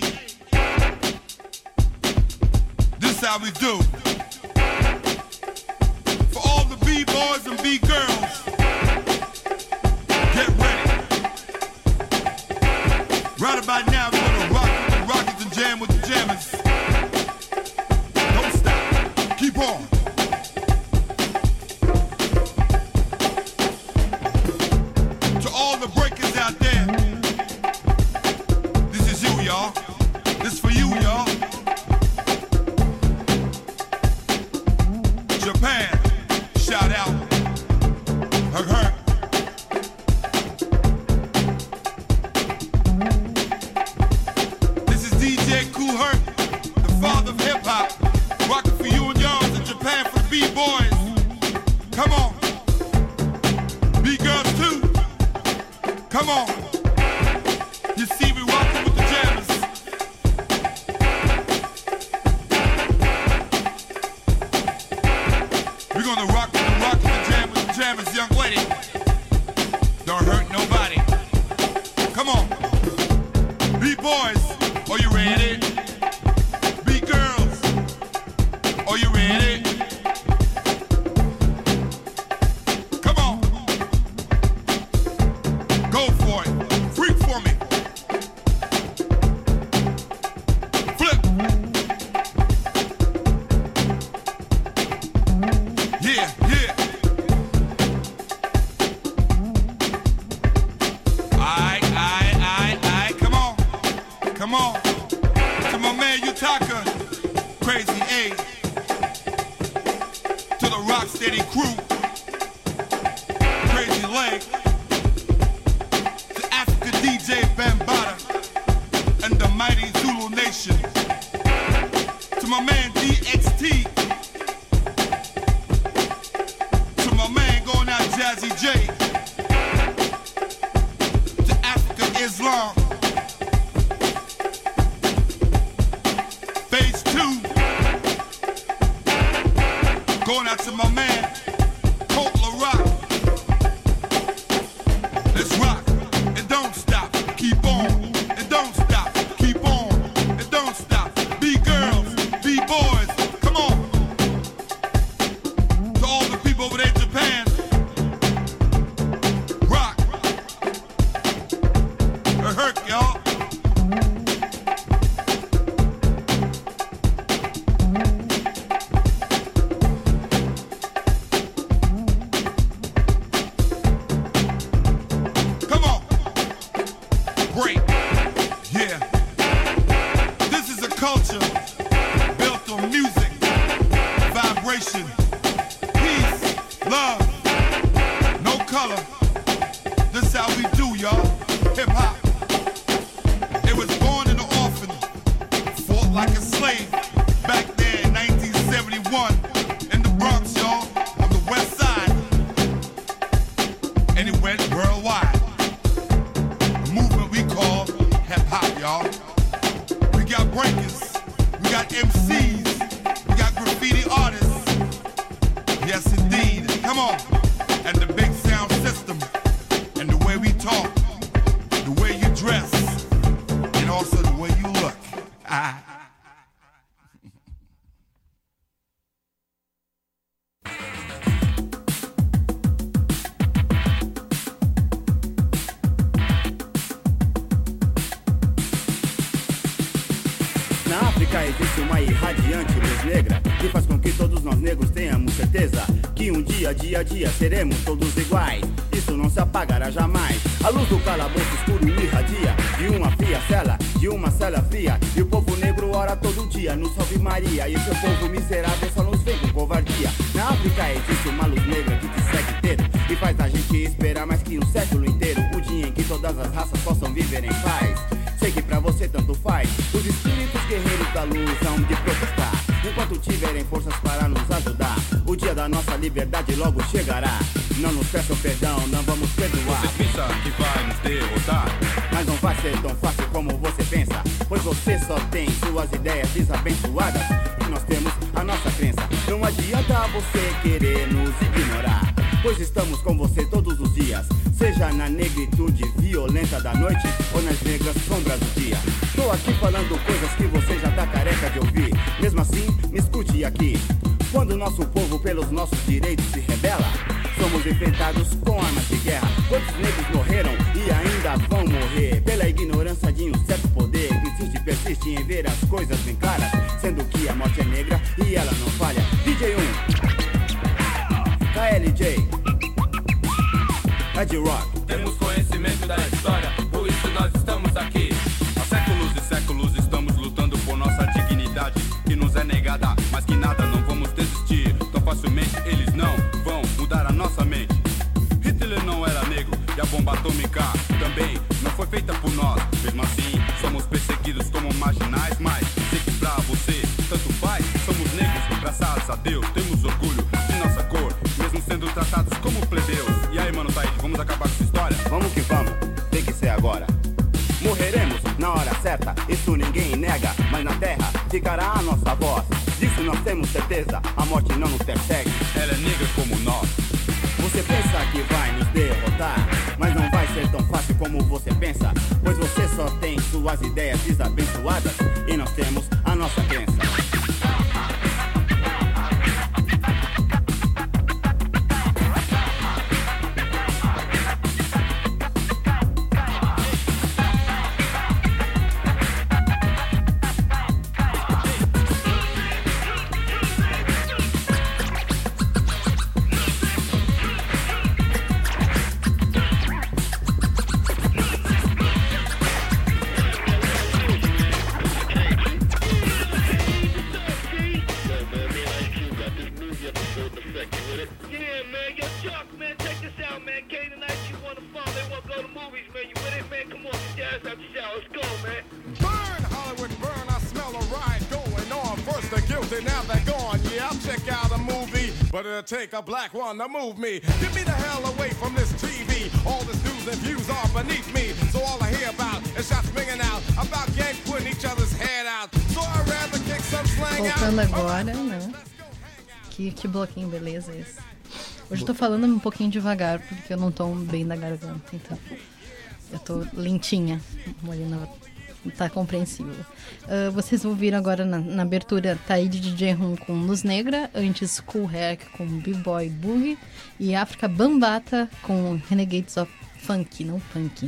This how we do. For all the B-boys and B-girls, get ready. Right about now, we're gonna rock with the Rockets and jam with the jammers. Don't stop. Keep on. To all the breakers out there, this is you, y'all. This for you, y'all. Japan, shout out. Hurt, hurt. This is D J Kool Herc, the father of hip hop. Rocking for you and y'all in Japan for the B-boys. Come on. B-girls too. Come on. You see me rocking with the jammers. We're gonna rock with the rock and the jam with the jammers, young lady. Don't hurt nobody. Come on. B-boys, are you ready? B-girls, are you ready? Come on. Go for it. Freak for me. Flip. Yeah, yeah. Aight, aight, aight, aight. Come on. Come on. To my man Yutaka, Crazy A. To the Rocksteady crew, Crazy Leg. To Africa D J Bambaataa and the mighty Zulu Nation. To my man D X T. To my man going out Jazzy J. To Africa Islam. Phase two. Going out to my man Colt LaRock. Let's rock and don't stop. Keep on and don't stop. Keep on and don't stop. B-girls, B-boys, come on. To all the people over there in Japan, rock. It hurt, y'all. Come on. Break. Yeah. This is a culture built on music, vibration, peace, love, no color. This how we do, y'all. Hip hop. It was born in an orphan, fought like a slave back there in nineteen seventy-one in the Bronx, y'all, on the west side. And it went worldwide. A movement we call hip hop, y'all. We got breakers, we got M Cs, we got graffiti artists. Yes, indeed. Come on. And the big sound system, and the way we talk, the way you dress, and also the way you look. Ah.
Na África existe uma irradiante luz negra que faz com que todos nós negros tenhamos certeza que um dia, dia a dia, seremos todos iguais. Isso não se apagará jamais. A luz do calabouço escuro irradia de uma fria cela, de uma cela fria. E o povo negro ora todo dia no Salve Maria. E o seu povo miserável só nos vem com covardia. Na África existe uma luz negra que te segue inteiro e faz a gente esperar mais que um século inteiro. O dia em que todas as raças possam viver em paz. Sei que pra você tanto faz. Os espíritos guerreiros da luz hão de protestar enquanto tiverem forças para nos ajudar. O dia da nossa liberdade logo chegará. Não nos peçam perdão, não vamos perdoar.
Você pensa que vai nos derrotar,
mas não vai ser tão fácil como você pensa, pois você só tem suas ideias desabençoadas e nós temos a nossa crença. Não adianta você querer nos ignorar, pois estamos com você todos os dias, seja na negritude violenta da noite ou nas negras sombras do dia. Tô aqui falando coisas que você já tá careca de ouvir. Mesmo assim, me escute aqui. Quando o nosso povo pelos nossos direitos se rebela, somos enfrentados com armas de guerra. Quantos negros morreram e ainda vão morrer pela ignorância de um certo poder que insiste e persiste em ver as coisas bem claras, sendo que a morte é negra e ela não falha. D J um, K L J, Ed Rock.
Temos conhecimento da história, por isso nós estamos aqui. Há séculos e séculos estamos lutando por nossa dignidade, que nos é negada, mas que nada, não vamos desistir. Tão facilmente eles não vão mudar a nossa mente. Hitler não era negro e a bomba atômica também não foi feita por nós. Mesmo assim, somos perseguidos como marginais, mas sei que pra você tanto faz. Somos negros, graças a Deus, temos orgulho de nossa cor, mesmo sendo tratados como plebeus. E aí, mano, Taíde, vamos acabar com essa história?
Vamos que vamos, tem que ser agora. Morreremos na hora certa, isso ninguém nega, mas na terra ficará a nossa voz. Disso nós temos certeza, a morte não nos persegue.
Ela é negra como nós.
Você pensa que vai nos derrotar, mas não vai ser tão fácil como você pensa, pois você só tem suas ideias desabençoadas e nós temos a nossa crença.
Take a black one to move me. Get me the hell away from this T V. All the news and views are beneath me. So all I hear about is shots ringing out about gangs putting each other's head out. So I'd rather kick some slang out.
Voltando agora, né? Que, que bloquinho beleza esse. Hoje eu tô falando um pouquinho devagar, porque eu não tô bem da garganta, então eu tô lentinha. Molina tá compreensível. Uh, vocês ouviram agora na, na abertura Taíde D J um com Luz Negra, antes Cool Hack com B-Boy Boogie e África Bambata com Renegades of Funk, não Funk.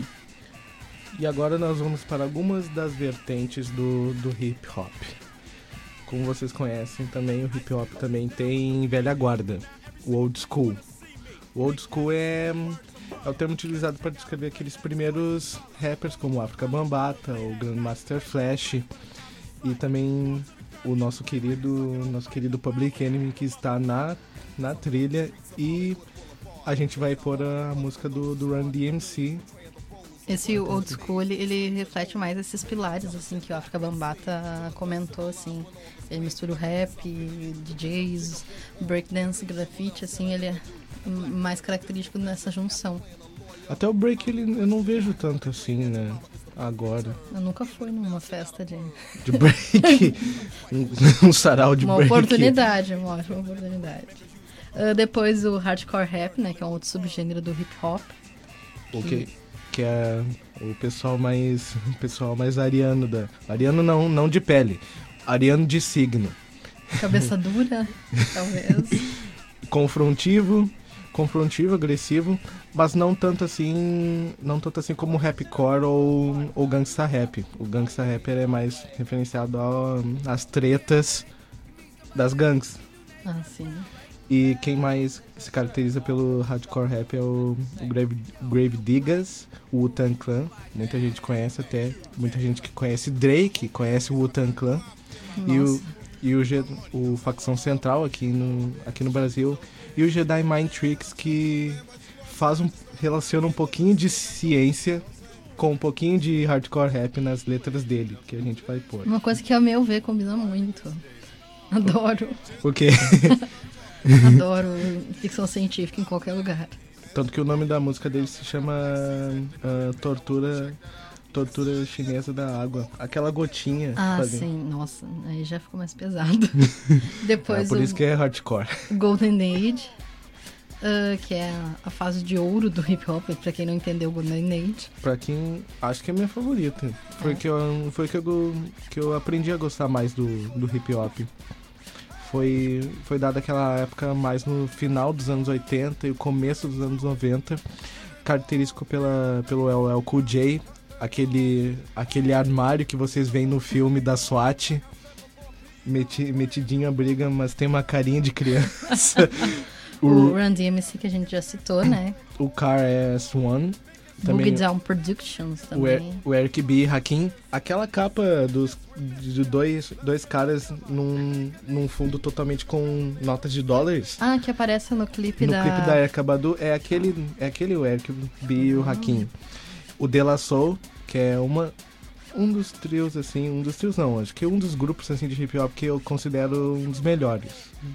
E agora nós vamos para algumas das vertentes do, do hip hop. Como vocês conhecem também, o hip hop também tem velha guarda, o old school. O old school é... é o termo utilizado para descrever aqueles primeiros rappers como África Bambata, o Grandmaster Flash e também o nosso querido, nosso querido Public Enemy, que está na, na trilha, e a gente vai pôr a música do, do Run D M C.
Esse old school, ele, ele reflete mais esses pilares, assim, que o África Bambata comentou, assim. Ele mistura o rap, D Js, breakdance, grafite, assim, ele é mais característico nessa junção.
Até o break ele, eu não vejo tanto assim, né, agora.
Eu nunca fui numa festa de...
De break? um, um sarau de
uma
break.
Uma oportunidade, uma ótima oportunidade. Uh, depois o hardcore rap, né, que é um outro subgênero do hip hop.
O que, que é o pessoal mais, o pessoal mais ariano da... Ariano não, não de pele, ariano de signo.
Cabeça dura, talvez.
Confrontivo... confrontivo, agressivo, mas não tanto assim, não tanto assim como rapcore ou, ou gangsta rap. O gangsta rap é mais referenciado ao, às tretas das gangues.
Ah, sim.
E quem mais se caracteriza pelo hardcore rap é o, o Grave, Grave Diggers, o Wu-Tang Clan. Muita gente conhece até, muita gente que conhece Drake, conhece o Wu-Tang Clan. Nossa. E o e o, G, o Facção Central aqui no, aqui no Brasil, e o Jedi Mind Tricks, que faz um, relaciona um pouquinho de ciência com um pouquinho de hardcore rap nas letras dele, que a gente vai pôr.
Uma coisa que, a meu ver, combina muito. Adoro.
O quê?
Adoro ficção científica em qualquer lugar.
Tanto que o nome da música dele se chama uh, Tortura... tortura chinesa da água. Aquela gotinha.
Ah,
fazendo.
sim. Nossa, aí já ficou mais pesado. Depois
é, por
o
isso que é hardcore.
Golden Age, uh, que é a fase de ouro do hip hop, pra quem não entendeu o Golden Age.
Pra quem... Acho que é minha favorita. Foi,
É.
que, eu, foi que, eu, que eu aprendi a gostar mais do, do hip hop. Foi, foi dada aquela época mais no final dos anos oitenta e o começo dos anos noventa, característico pela, pelo L L Cool J, aquele, aquele armário que vocês veem no filme da SWAT, meti, metidinho a briga, mas tem uma carinha de criança.
O,
o,
o Run D M C que a gente já citou, né?
o Car S um.
Boogie Down Productions
O,
também.
er, o Eric B. e Hakim. Aquela capa dos, de dois, dois caras num, num fundo totalmente com notas de dólares.
Ah, que aparece no clipe
no
da...
clipe da Erykah Badu. É aquele, é aquele o Eric B. e o Hakim. O De La Soul, que é uma... Um dos trios, assim... Um dos trios não, acho que um dos grupos assim, de hip hop que eu considero um dos melhores.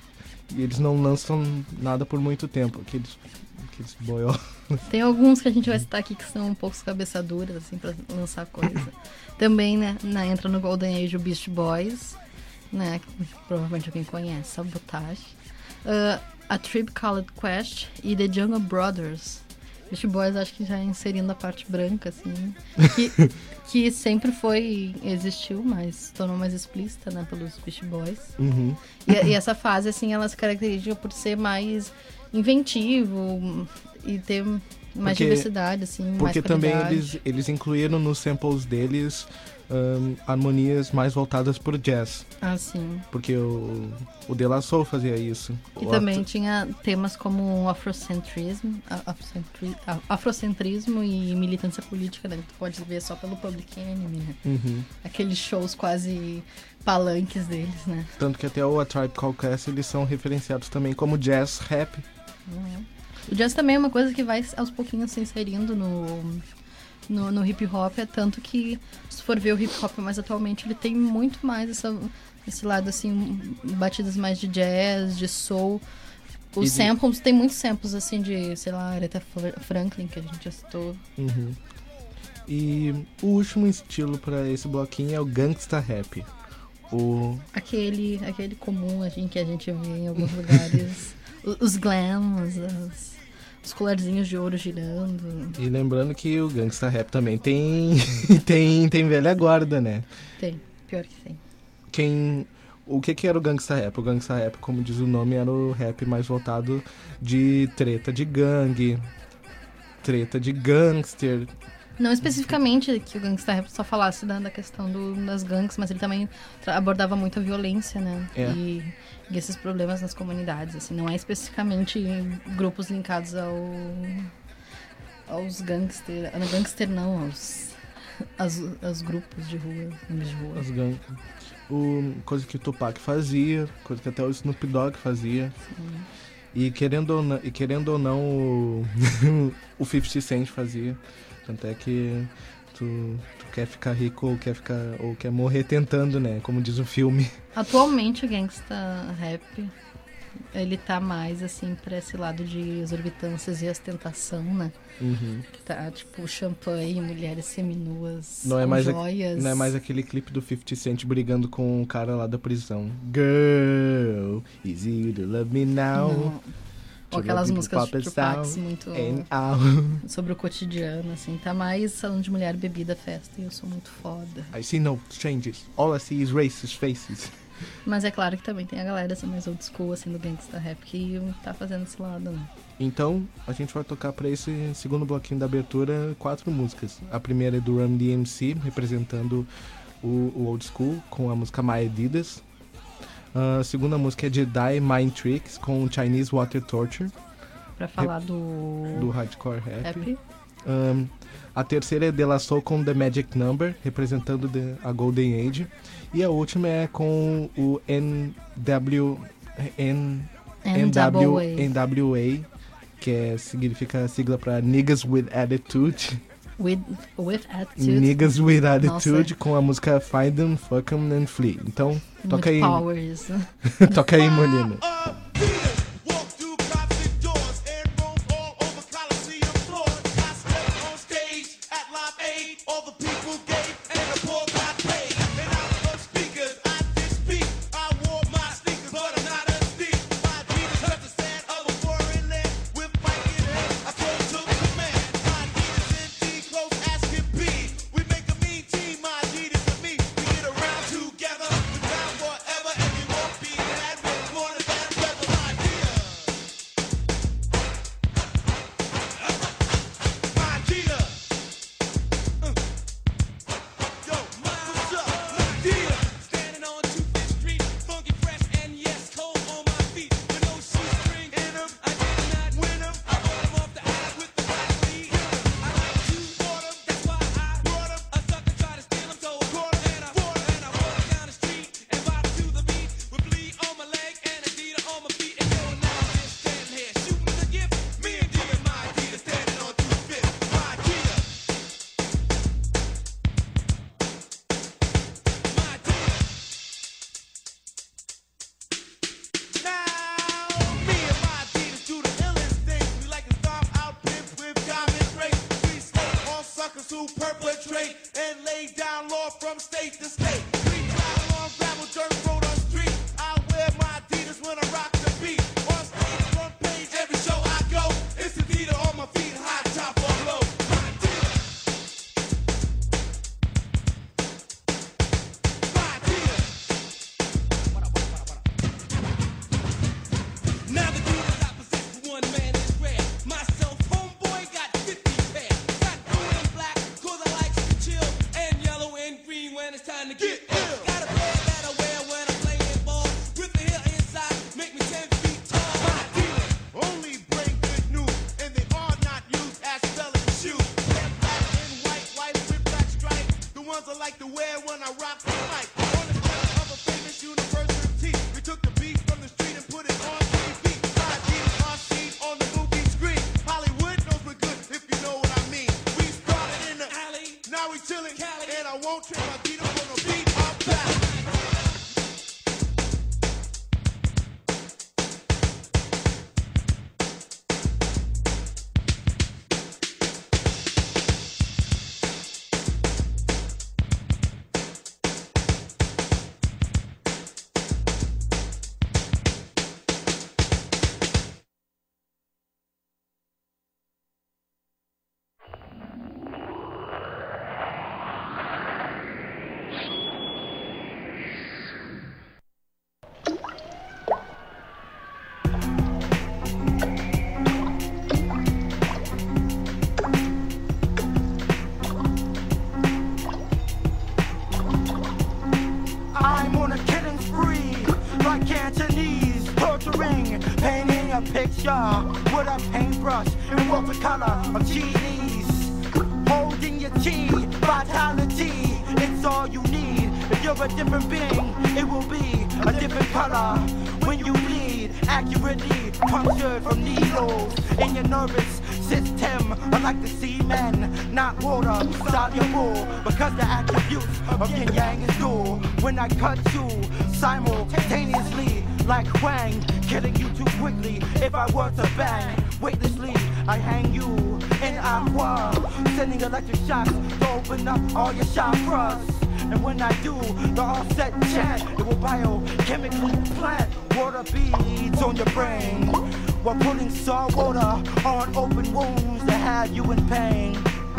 E eles não lançam nada por muito tempo. Aqueles... Aqueles boió.
Tem alguns que a gente vai citar aqui que são um pouco cabeçaduras, assim, pra lançar coisa. Também, né, na, entra no Golden Age o Beast Boys, né, que provavelmente alguém conhece, Sabotage. Uh, a Tribe Called Quest e The Jungle Brothers. Beast Boys acho que já inserindo a parte branca, assim, que, que sempre foi, existiu, mas se tornou mais explícita, né, pelos Beast Boys.
Uhum.
E, e essa fase, assim, ela se caracteriza por ser mais inventivo e ter mais
Porque-
diversidade, assim,
Porque
mais
também
qualidade.
eles, eles incluíram nos samples deles ahn, harmonias mais voltadas por jazz.
Ah, sim.
Porque o, o De La Soul fazia isso.
E
O
também
Afro-
tinha temas como afrocentrismo, a- afrocentri- a- afrocentrismo e militância política, né? Que tu pode ver só pelo Public Enemy, né?
Uhum.
Aqueles shows quase palanques deles, né?
Tanto que até o A Tribe Called Quest eles são referenciados também como jazz rap.
Uhum. O jazz também é uma coisa que vai aos pouquinhos se inserindo no, no, no hip hop, é tanto que, se for ver o hip hop mais atualmente, ele tem muito mais essa, esse lado, assim, batidas mais de jazz, de soul. Os
E de-
samples, tem muitos samples, assim, de, sei lá, Aretha Fr- Franklin, que a gente já citou.
Uhum. E o último estilo pra esse bloquinho é o gangsta rap. O...
Aquele, aquele comum, assim, que a gente vê em alguns lugares. O- Os glams, as- os colarzinhos de ouro girando.
E lembrando que o gangsta rap também tem, tem, tem velha guarda, né?
Tem, pior que tem.
Quem... O que que era o gangsta rap? O gangsta rap, como diz o nome, era o rap mais voltado de treta de gangue, treta de gangster.
Não especificamente que o Gangsta Rap só falasse da, da questão do, das gangues, mas ele também tra- abordava muito a violência, né?
É.
E, e esses problemas nas comunidades, assim. Não é especificamente grupos linkados ao, aos gangster... Não, gangster não, aos, aos, aos grupos de rua, de rua.
As gangues. O, coisa que o Tupac fazia, coisa que até o Snoop Dogg fazia.
Sim.
E querendo ou não, e querendo ou não o, o fifty Cent fazia. Tanto é que tu, tu quer ficar rico ou quer, ficar, ou quer morrer tentando, né? Como diz o filme.
Atualmente o Gangsta Rap, ele tá mais, assim, pra esse lado de exorbitâncias e ostentação, né?
Uhum.
Que tá, tipo, champanhe, mulheres seminuas,
Não é,
com
mais a-
joias.
não é mais aquele clipe do fifty Cent brigando com o cara lá da prisão. Girl, is you to love me now?
Não. Ou aquelas músicas de Tupac muito sobre o cotidiano, assim. Tá mais salão de mulher, bebida, festa. E eu sou muito foda.
I see no changes, all I see is racist faces.
Mas é claro que também tem a galera assim, mais old school, assim, do Gangsta Rap, que tá fazendo esse lado, né?
Então, a gente vai tocar para esse segundo bloquinho da abertura quatro músicas. A primeira é do Run D M C, representando o, o old school, com a música My Adidas. A segunda música é de Die Mind Tricks, com Chinese Water Torture.
Pra falar do...
Do hardcore rap.
Rap.
Um, a terceira é De La Soul com The Magic Number, representando the- a Golden Age. E a última é com o N W... N,
N W A.
N W A, que é, significa a sigla para Niggas With Attitude.
With, with attitude.
Niggas With Attitude,
Nossa,
com a música Find Them, Fuck 'Em and Flee. Então, toca
muito
aí.
power isso.
Toca aí, Molina.
Coliseum floor. I step on stage at Live Aid. all the people gave, and the poor got paid. And out of speakers, I did speak. I wore my sneakers, but I'm not a thief. My Adidas touch the sand of a foreign land. With Mike in hand, I so took command. My Adidas indeed, close as can be. We make a mean team, my Adidas and me. We get around together, we're down forever, and you won't be mad with more than that weather. My Adidas. My Adidas. Uh. Yo, my, what's up? My Adidas. Standing on two Fifth Street, funky, fresh, and yes, cold on my feet. With no shoestring in 'em, I did not win 'em. I bought 'em off the ass with the black lead. I like to bought 'em, that's why I brought 'em. A sucker tried to steal 'em, so I bought 'em. And I bought 'em, and I walked down the street and bopped to the beat with bleed on my leg and Adidas on my feet. And yo, now I'm just standing here shooting the gift. Me and D and my Adidas standing on two Fifth. My Adidas. My Adidas. Now, me and my Adidas do the illest things. We like to stomp out pimp with diamond race. We stay on suckers who perpetrate and lay down law from state to state. We drive along gravel, dirt road on street. I wear my Adidas when I rock the beat. On stage, front page, every show I go. It's Adidas on my feet, high top or low. My Adidas. My Adidas. Now the Adidas I possess for one man is rare. Myself, homeboy, got fifty pairs. Got blue and black, cause I like to chill. And yellow and green when it's time to get ill. Got a pair that I wear when I'm playing ball. With the heel inside, make me ten feet tall. My Adidas only bring good news, and they are not used as spelling shoes. They're black and white, white with black stripes. The ones I like to wear when I rock the mic. On the cover of a famous university, we took the beat from the street and put it on T V. My Adidas are seen on the movie screen. Hollywood knows we're good if you know what I mean. We started in the alley, now we chillin', Cali, and I won't trade my Adidas for no beat or back. I'm on a killing spree, like Cantonese, torturing, painting a picture with a paintbrush and watercolor of genies. Holding your tea, vitality, it's all you need. If you're a different being, it will be a different color. When you bleed, accurately punctured from needles in your nervous system, unlike the semen, not water soluble, because the attributes of yin yang is dual. When I cut you simultaneously, like Huang, killing you too quickly. If I were to bang weightlessly, I hang you in aqua, sending electric shocks to open up all your chakras. And when I do the offset chant, it will biochemically plant water beads on your brain, while putting salt water on open wounds that have you in pain.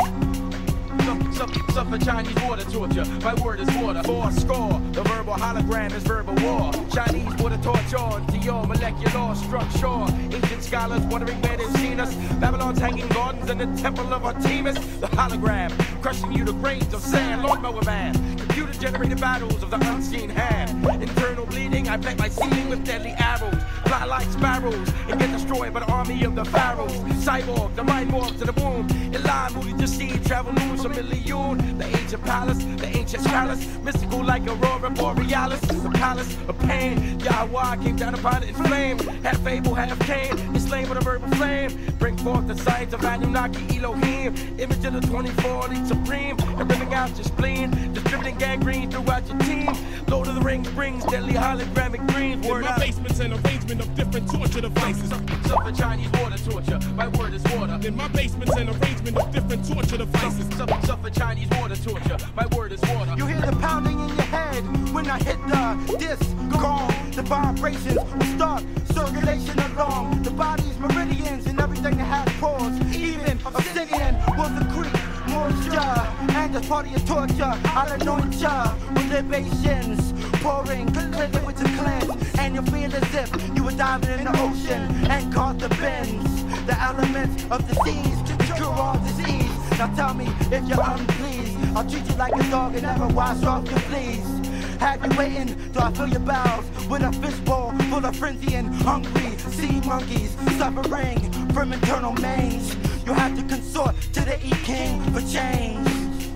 Suffer Chinese water torture. My word is water. Four score. The verbal hologram is verbal war. Chinese water torture to your molecular structure. Ancient scholars wondering where they've seen us. Babylon's hanging gardens in the temple of Artemis. The hologram crushing you to grains of sand. Lawnmower man. Computer generated battles of the unseen hand. Internal bleeding. I plant my ceiling with deadly arrows. Fly like sparrows and get destroyed by the army of the pharaohs. Cyborg, the mind morph to the womb. Eli, movie to see, travel news a million. The the ancient palace, the ancient chalice, mystical like Aurora Borealis, the palace of pain. Yahweh came down upon it in flame, half fable, half Cain, it's slain with a verbal flame. Bring forth the science of Anunnaki Elohim, image of the twenty-four, elite supreme, and ripping out your spleen, distributing gangrene throughout your team. Lord of the Rings brings deadly hologramic dreams.
In my basement's an arrangement of different torture devices.
Suffer Chinese water torture, my word is water.
In my basement's an arrangement of different torture devices.
Suffer, suffer Chinese water torture, my word is water.
You hear the pounding in your head when I hit the disc gong. The vibrations will start circulation along the body's meridians and everything that has pores. Even obsidian will secrete moisture, and as part of your torture, I'll anoint ya with libations pouring, cleanse with the cleanse, and you'll feel as if you were diving in the ocean and caught the bends. The elements of the seas to cure all disease. Now tell me if you're unpleased. I'll treat you like a dog and never wash off your fleas. Have you waiting till I fill your bowels with a fishbowl full of frenzy and hungry sea monkeys suffering from internal mange. You'll have to consort to the E-King for change.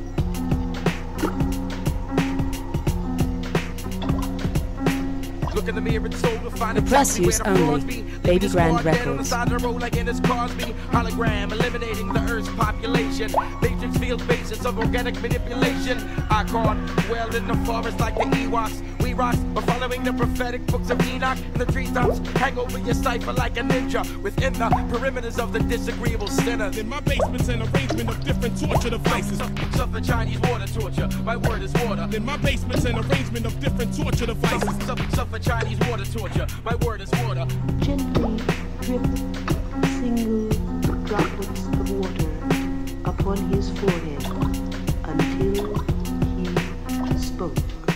Look in the mirror, the soul to find
The press use only. Baby Grand Records.
Hologram eliminating the Earth's population. Matrix field basis of organic manipulation. Icon dwell in the forest like the Ewoks. We rock, but following the prophetic books of Enoch. And the treetops hang over your cipher like a ninja within the perimeters of the disagreeable sinners.
In my basement's an arrangement of different torture devices.
Suffer Chinese water torture, my word is water.
In my basement's an arrangement of different torture devices.
Suffer, suffer Chinese water torture, my word is water.
Gently drip single droplets of water upon his forehead until he spoke.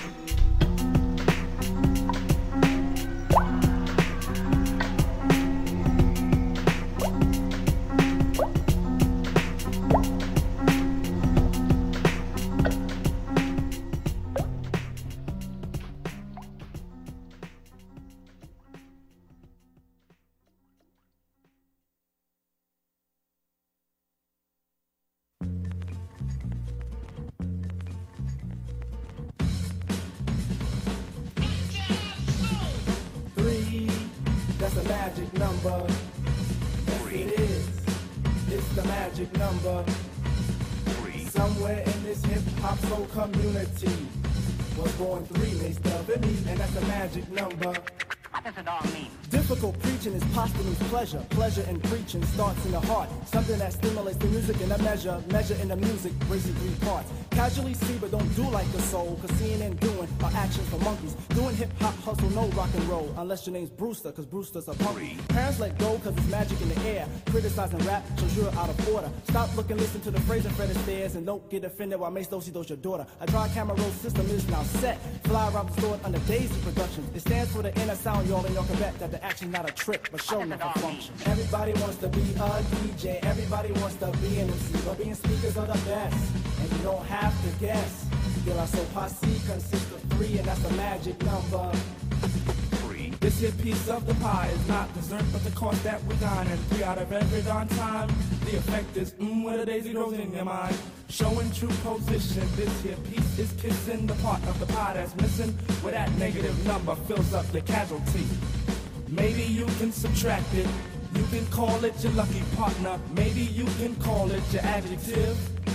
That's a magic number. Yes, it is. It's the magic number. Somewhere in this hip hop soul community was born three, they spelled it me, and that's a magic number.
What does it all mean?
Difficult preaching is posthumous pleasure. Pleasure in preaching starts in the heart. Something that stimulates the music in a measure. Measure in the music, breaks in three parts. Casually see but don't do like the soul. Cause seeing and doing are actions for monkeys. Doing hip hop hustle, no rock and roll. Unless your name's Brewster, cause Brewster's a punk. Parents let go cause it's magic in the air. Criticizing rap shows you're out of order. Stop looking, listen to the phrase and Fred Astaire. And don't get offended while Mace Dosey does your daughter. A dry camera roll system is now set. Fly around the store under Daisy Productions. It stands for the inner sound, y'all, and y'all can bet that the action's not a trick, but show enough a function. Everybody wants to be a D J, everybody wants to be an M C, but being speakers are the best, and you don't have to guess. De La Soul Posse consists of three, and that's the magic number. Three. This here piece of the pie is not dessert, but the course that we dine, and three out of every darn time, the effect is mmm, with a daisy rose in your mind. Showing true position, this here piece is kissing the part of the pie that's missing, where that negative number fills up the casualty. Maybe you can subtract it, you can call it your lucky partner, maybe you can call it your adjective.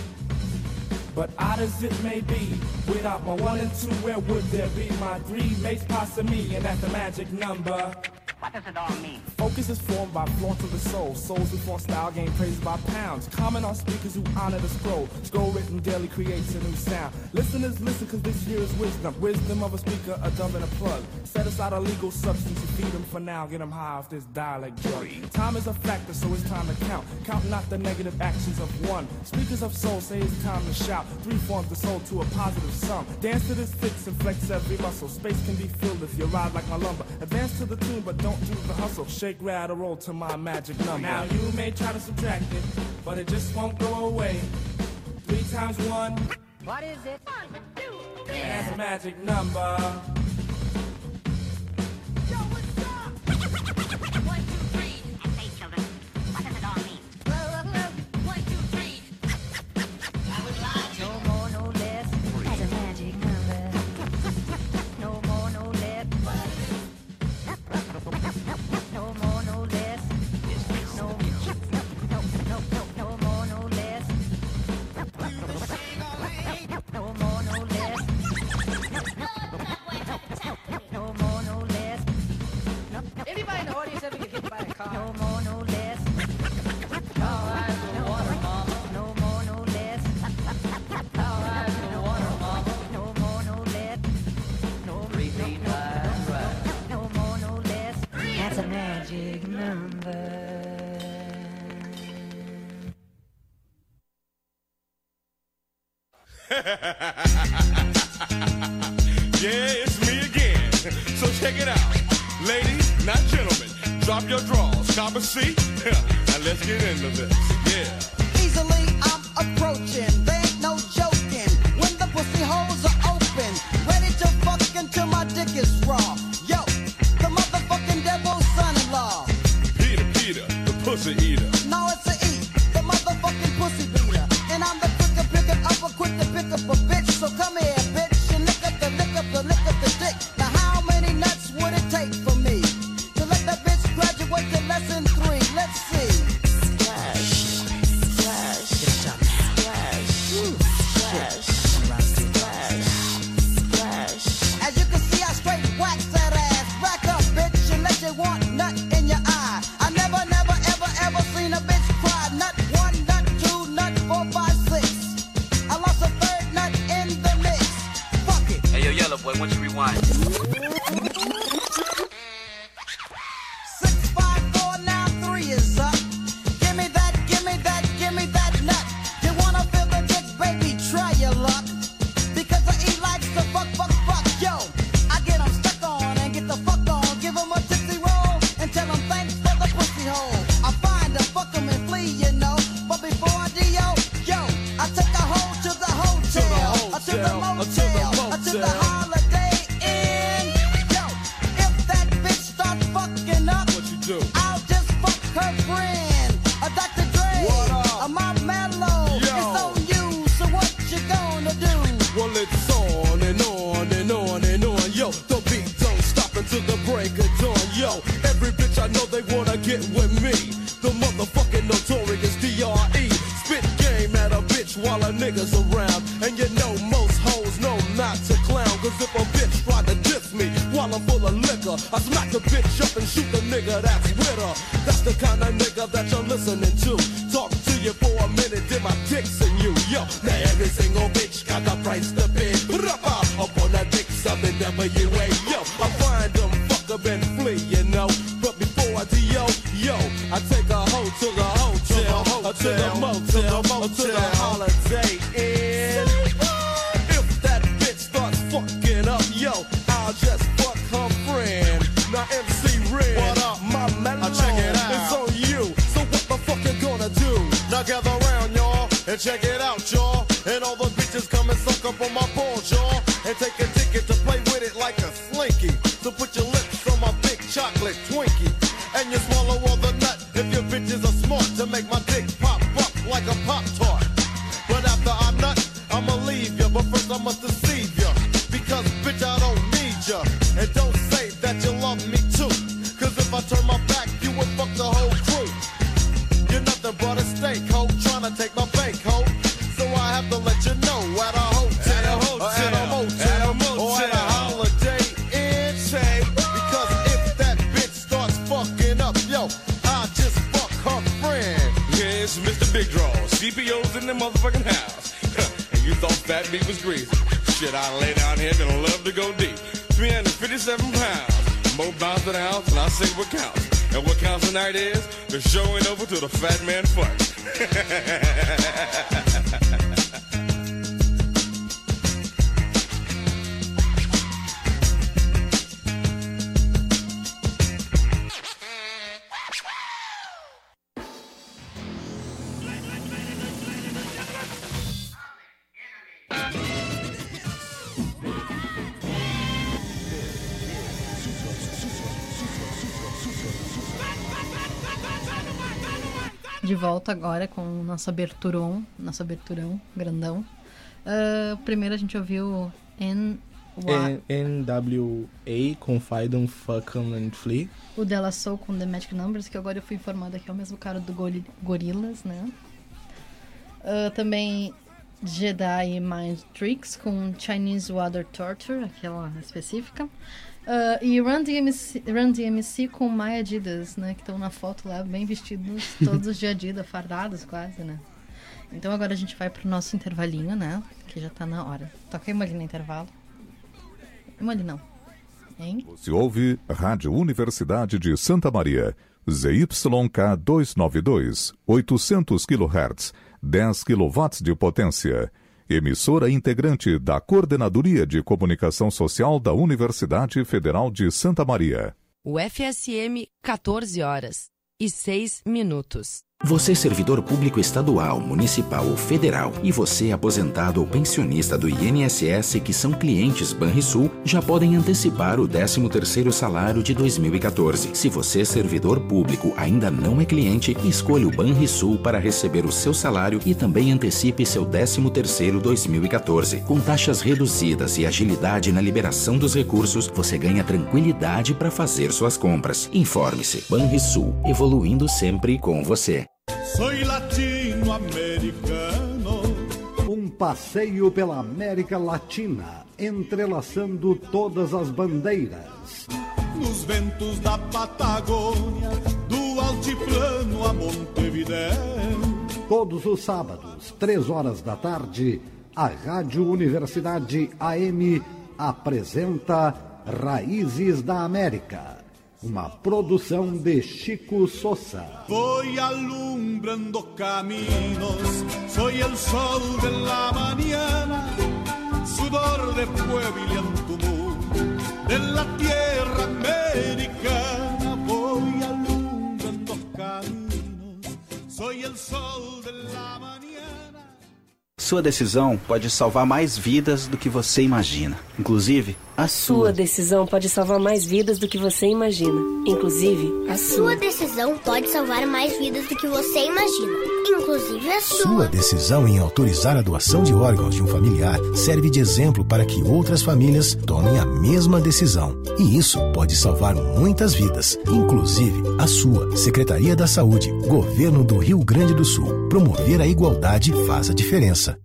But odd as it may be, without my one and two, where would there be my three? Mates, Pasta, me, and that's the magic number.
What does it all mean?
Focus is formed by flaunt of the soul. Souls who form style gain praised by pounds. Comment on speakers who honor the scroll. Scroll written daily creates a new sound. Listeners listen cause this here is wisdom. Wisdom of a speaker, a dumb and a plug. Set aside a legal substance to feed them for now. Get them high off this dialect drug. Time is a factor so it's time to count. Count not the negative actions of one. Speakers of soul say it's time to shout. Three forms the soul to a positive sum. Dance to this fix and flex every muscle. Space can be filled if you ride like my lumber. Advance to the tune but don't do the hustle. Shake, rattle, roll to my magic number. Now you may try to subtract it, but it just won't go away. Three times one.
What is it? One, two, three.
And that's a magic number.
Yo, what's up? One, two, three. I say, children, what does it all mean? One, two, three. I would lie. No more, no
Yeah, it's me again. So check it out. Ladies, not gentlemen, drop your drawers, cop a seat, and let's get into this. Yeah.
Easily I'm approaching, there ain't no joking. When the pussy holes are open, ready to fuck until my dick is raw. Yo, the motherfucking devil's son-in-law.
Peter, Peter, the pussy eater.
No, it's a E, the motherfucking pussy beater. And I'm the quick to pick it up, or quick to pick up a bitch. So come here, bitch, and lick up the, lick up the, lick up the dick. Now how many nuts would it take for me to let that bitch graduate to lesson three? Let's see. Splash, splash, splash, splash, splash, splash. As you can see, I straight wax that ass. Rack up, bitch, unless you want nut in your eye. I never, never, ever, ever seen a bitch cry. Nut one, nut two, nut four, five, six. I lost a third nut in the mix. Fuck it.
Hey, yo, Yellow Boy, why don't you rewind?
Six, five, four, now three is up. Give me that, give me that, give me that nut. You wanna feel the dick, baby? Try your luck. Because I eat likes to fuck, fuck, fuck. Yo, I get 'em stuck on and get the fuck on. Give 'em a tipsy roll and tell 'em thanks for the pussy hole. I find 'em, fuck 'em and flee, you know. But before I do, yo, yo, I take a hoe to the hotel, or to the motel, or to the holiday inn. Yo, if that bitch starts fucking up,
What you do?
I'll just fuck her friend. A Doctor Dre,
What up?
a my mellow.
Yo.
It's on you, so what you gonna do?
Well, it's on and on and on and on. Yo, the beat don't stop until the break of dawn. Yo, every bitch I know they wanna get with me. The motherfucking notorious D R E. Spit game at a bitch while a nigga's around. And you know most hoes know not to clown. Cause if a bitch try to diss me while I'm full of liquor, I smack the bitch up and shoot the nigga that's with her. That's the kind of nigga that you're listening to. Talk to you for a minute, then my dick's in you. Yo, now every single bitch got the price to pay. Up on that dick, something W A. Yo, I find them, fuck 'em and flee, you know. But before I do yo, yo, I take a hoe to the hotel, or to the motel, or to the holiday inn. If that bitch starts fucking up, yo, I'll just fuck her friend. Now M C Red, what up, my mellow? Check it out. It's on you. So what the fuck you gonna do? Now gather around, y'all, and check it out, y'all. And all the bitches come and suck up on my balls, y'all, and take a ticket to play with it like a slinky. So put your lips on my big chocolate Twinkie, and you swallow all the nut if your bitches are smart to make my dick pop up like a Pop-Tart. But after I nut, I'ma leave ya, but first I must deceive ya. Because bitch, I don't need ya. And don't say that you love me too. Cause if I turn my back, you would fuck the whole crew. You're nothing but a steak hoe, trying to take my bank hoe. So I have to let you know at a hotel, at a, hotel, or at a motel, at a motel, or at a holiday inn. Say, because if that bitch starts fucking up, yo, I'll just fuck her friend. Yeah, it's Mister Big Draw, C P O's in the motherfucking house. And you thought Fat Meat was greasy. Shit, I lay down here, gonna love to go deep. three hundred fifty-seven pounds, more bounce than an ounce, and I say what counts. And what counts tonight is the show ain't over till the fat man fucks.
De volta agora com o nosso aberturão, nosso aberturão grandão. Uh, primeiro a gente ouviu N
W A com Find 'em, Fuck 'em and Flee.
O Della Soul com The Magic Numbers, que agora eu fui informada que é o mesmo cara do Gorillaz, né? Uh, também Jedi Mind Tricks com Chinese Water Torture, aquela específica. Uh, e Run D M C, Run D M C com My Adidas, né? Que estão na foto lá, bem vestidos, todos de Adidas, fardados quase, né? Então agora a gente vai pro nosso intervalinho, né? Que já tá na hora. Toca aí, Molly, no intervalo. Molly, não. Hein?
Você ouve Rádio Universidade de Santa Maria, Z Y K duzentos e noventa e dois, oitocentos quilohertz, dez quilowatts de potência. Emissora integrante da Coordenadoria de Comunicação Social da Universidade Federal de Santa Maria.
O F S M, quatorze horas e seis minutos.
Você, servidor público estadual, municipal ou federal, e você, aposentado ou pensionista do I N S S que são clientes Banrisul, já podem antecipar o décimo terceiro salário de dois mil e quatorze. Se você, servidor público, ainda não é cliente, escolha o Banrisul para receber o seu salário e também antecipe seu décimo terceiro dois mil e quatorze. Com taxas reduzidas e agilidade na liberação dos recursos, você ganha tranquilidade para fazer suas compras. Informe-se. Banrisul, evoluindo sempre com você.
Soy latino-americano.
Um passeio pela América Latina, entrelaçando todas as bandeiras.
Nos ventos da Patagônia, do altiplano a Montevidéu.
Todos os sábados, três horas da tarde, a Rádio Universidade A M apresenta Raízes da América. Uma produção de Chico Souza.
Voy alumbrando caminos, soy el sol de la mañana, sudor de pueblito de la tierra americana. Voy alumbrando caminos, soy el sol de la mañana.
Sua decisão pode salvar mais vidas do que você imagina, inclusive a sua.
Sua decisão pode salvar mais vidas do que você imagina, inclusive a sua.
Sua decisão pode salvar mais vidas do que você imagina, inclusive a sua.
Sua decisão em autorizar a doação de órgãos de um familiar serve de exemplo para que outras famílias tomem a mesma decisão. E isso pode salvar muitas vidas, inclusive a sua. Secretaria da Saúde, Governo do Rio Grande do Sul. Promover a igualdade faz a diferença.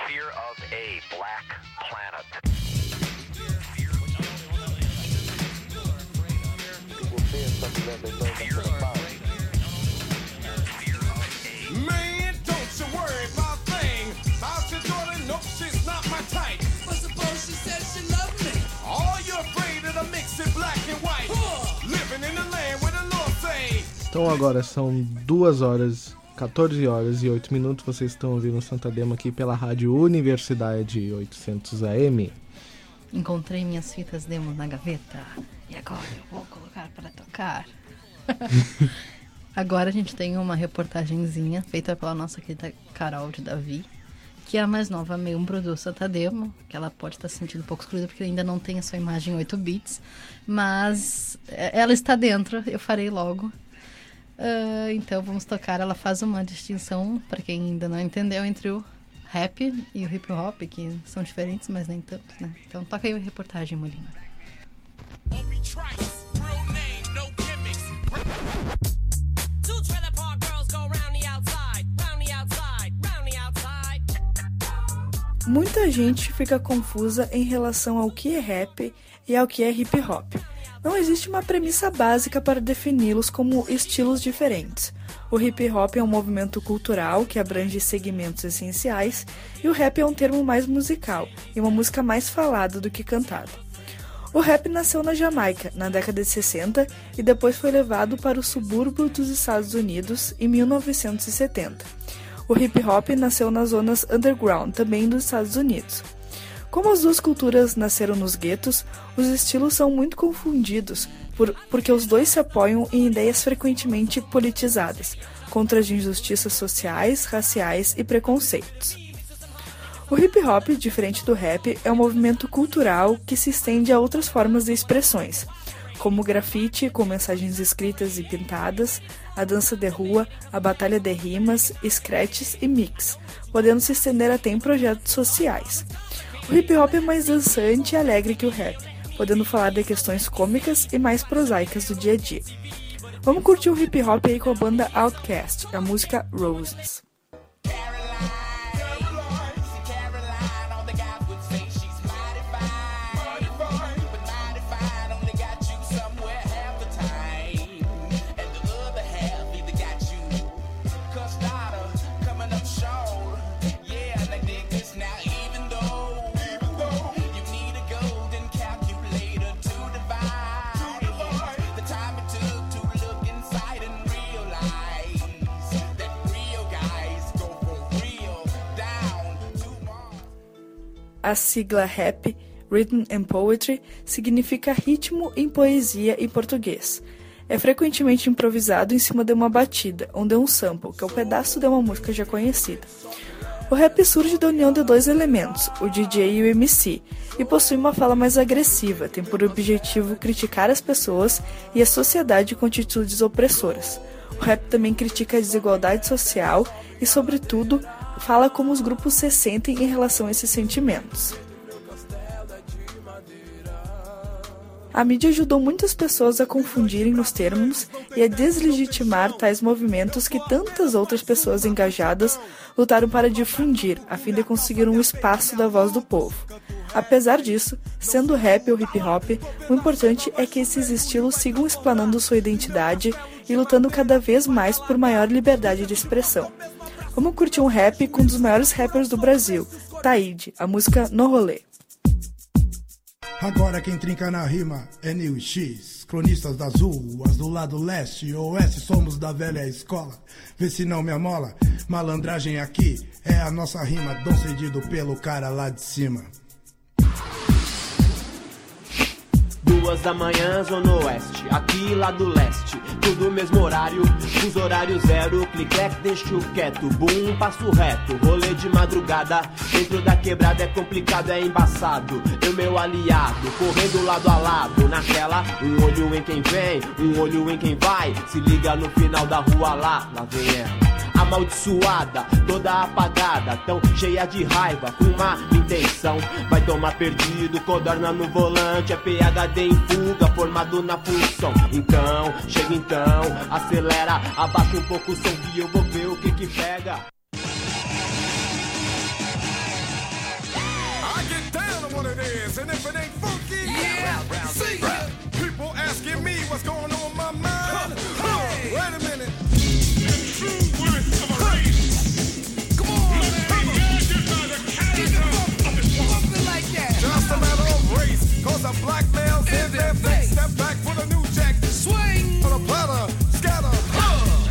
Então agora são duas horas, quatorze horas e oito minutos. Vocês estão ouvindo o Santa Demo aqui pela Rádio Universidade oitocentos A M.
Encontrei minhas fitas demo na gaveta e agora eu vou colocar para tocar. Agora a gente tem uma reportagenzinha feita pela nossa querida Carol de Davi, que é a mais nova membro do Santa Demo, que ela pode estar se sentindo um pouco excluída porque ainda não tem a sua imagem em oito bits, mas ela está dentro, eu farei logo. Uh, então vamos tocar. Ela faz uma distinção, para quem ainda não entendeu, entre o rap e o hip hop, que são diferentes, mas nem tanto, né? Então toca aí a reportagem, Molina.
Muita gente fica confusa em relação ao que é rap e ao que é hip hop. Não existe uma premissa básica para defini-los como estilos diferentes. O hip hop é um movimento cultural que abrange segmentos essenciais e o rap é um termo mais musical e uma música mais falada do que cantada. O rap nasceu na Jamaica, na década de sessenta, e depois foi levado para o subúrbio dos Estados Unidos em mil novecentos e setenta. O hip hop nasceu nas zonas underground, também dos Estados Unidos. Como as duas culturas nasceram nos guetos, os estilos são muito confundidos, por, porque os dois se apoiam em ideias frequentemente politizadas, contra as injustiças sociais, raciais e preconceitos. O hip hop, diferente do rap, é um movimento cultural que se estende a outras formas de expressões, como o grafite com mensagens escritas e pintadas, a dança de rua, a batalha de rimas, scratches e mix, podendo se estender até em projetos sociais. O hip hop é mais dançante e alegre que o rap, podendo falar de questões cômicas e mais prosaicas do dia a dia. Vamos curtir o hip hop aí com a banda Outkast, a música Roses.
Time it took to look inside and realize that real guys
A sigla rap, Rhythm and Poetry, significa ritmo em poesia em português. É frequentemente improvisado em cima de uma batida, onde é um sample, que é um pedaço de uma música já conhecida. O rap surge da união de dois elementos, o D J e o M C, e possui uma fala mais agressiva, tem por objetivo criticar as pessoas e a sociedade com atitudes opressoras. O rap também critica a desigualdade social e, sobretudo, fala como os grupos se sentem em relação a esses sentimentos. A mídia ajudou muitas pessoas a confundirem os termos e a deslegitimar tais movimentos que tantas outras pessoas engajadas lutaram para difundir, a fim de conseguir um espaço da voz do povo. Apesar disso, sendo rap ou hip hop, o importante é que esses estilos sigam explanando sua identidade e lutando cada vez mais por maior liberdade de expressão. Vamos curtir um rap com um dos maiores rappers do Brasil, Taíde, a música No Rolê.
Agora quem trinca na rima é Nil e X, cronistas das ruas do lado leste e oeste, somos da velha escola, vê se não me amola, malandragem aqui é a nossa rima, dom cedido pelo cara lá de cima.
Duas da manhã, zona oeste, aqui lá do leste, tudo mesmo horário, os horários zero, clique-clack, deixo quieto, boom, passo reto, rolê de madrugada, dentro da quebrada é complicado, é embaçado, eu meu aliado, correndo lado a lado, naquela, um olho em quem vem, um olho em quem vai, se liga no final da rua lá, lá vem ela. Amaldiçoada, toda apagada, tão cheia de raiva, com má intenção. Vai tomar perdido, codorna no volante, é P H D em fuga, formado na função. Então, chega então, acelera, abaixa um pouco o som que eu vou ver o que que pega.
I get down on what it is, and if it ain't funky, yeah, see ya. People asking me what's going on in my mind. Huh, wait a minute. Just a matter of race, cause a black male's in their face. Step back for the new jack, swing on a platter, scatter. Uh.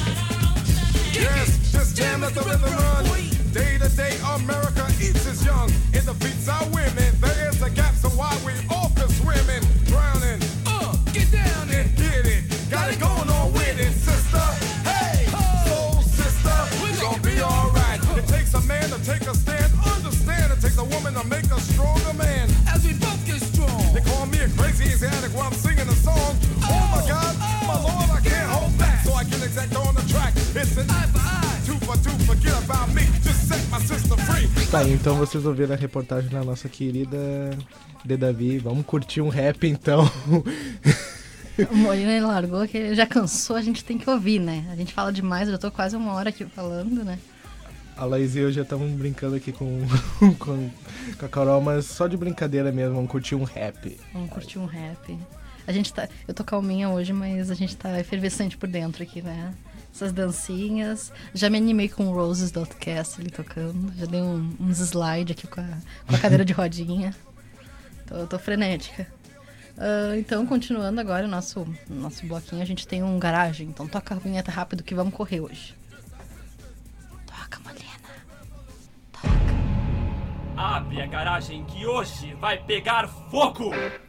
Yes, just jam, let the rhythm run. Day to day, America eats its young. In the beats are women, there is a gap, so why we off the swimming, drowning. Uh, get down and get it, got it going on with it, sister. Hey, soul sister, we gon' be alright. It takes a man to take a stand, understand. It takes a woman to make a stronger man. As we both get strong. They call me a crazy addict while I'm singing a song. Oh, oh my God, oh, my Lord, I can't hold back. So I get exact on the track. It's an eye for eye, two for two, forget about me. Just set my sister free.
Tá, então vocês ouviram a reportagem da nossa querida de Davi. Vamos curtir um rap então.
O Molina ele largou que ele já cansou, a gente tem que ouvir, né? A gente fala demais, eu já tô quase uma hora aqui falando, né?
A Laís e eu já estamos brincando aqui com, com, com a Carol, mas só de brincadeira mesmo, vamos curtir um rap.
Vamos curtir um rap. A gente tá, eu tô calminha hoje, mas a gente tá efervescente por dentro aqui, né? Essas dancinhas. Já me animei com o Roses.cast ali tocando. Já dei um, uns slides aqui com a, com a cadeira de rodinha. Tô, eu tô frenética. Uh, então, continuando agora o nosso, nosso bloquinho, a gente tem um garagem. Então toca a vinheta rápido que vamos correr hoje. Toca, Molina. Toca.
Abre a garagem que hoje vai pegar fogo!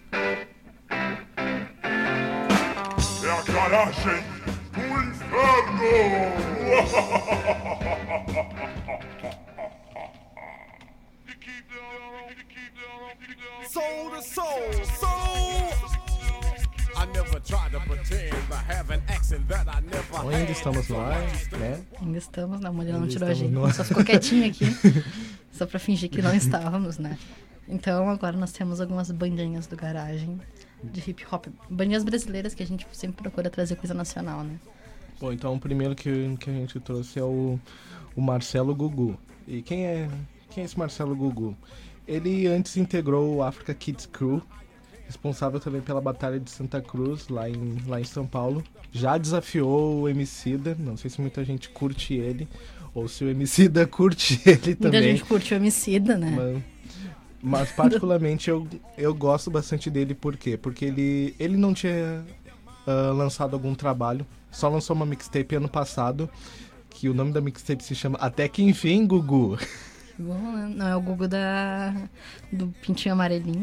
É a garagem do inferno! Soul to soul, soul. I never tried to pretend to have an accent that I never
Então, ainda estamos no ar, né?
Ainda estamos, não, a Molina não
Ainda
tirou a gente.
estamos no ar.
Só ficou quietinha aqui. Só pra fingir que não estávamos, né? Então, agora nós temos algumas bandinhas do garagem de hip hop. Bandinhas brasileiras que a gente sempre procura trazer coisa nacional, né?
Bom, então o primeiro que, que a gente trouxe é o, o Marcelo Gugu. E quem é, quem é esse Marcelo Gugu? Ele antes integrou o Africa Kids Crew, responsável também pela Batalha de Santa Cruz, lá em, lá em São Paulo. Já desafiou o Emicida, não sei se muita gente curte ele, ou se o Emicida curte ele também.
Muita gente curte o Emicida, né?
Mas, mas particularmente eu, eu gosto bastante dele, por quê? Porque ele, ele não tinha uh, lançado algum trabalho, só lançou uma mixtape ano passado, que o nome da mixtape se chama Até Que Enfim, Gugu.
Bom, né? Não é o Gugu da... do pintinho amarelinho.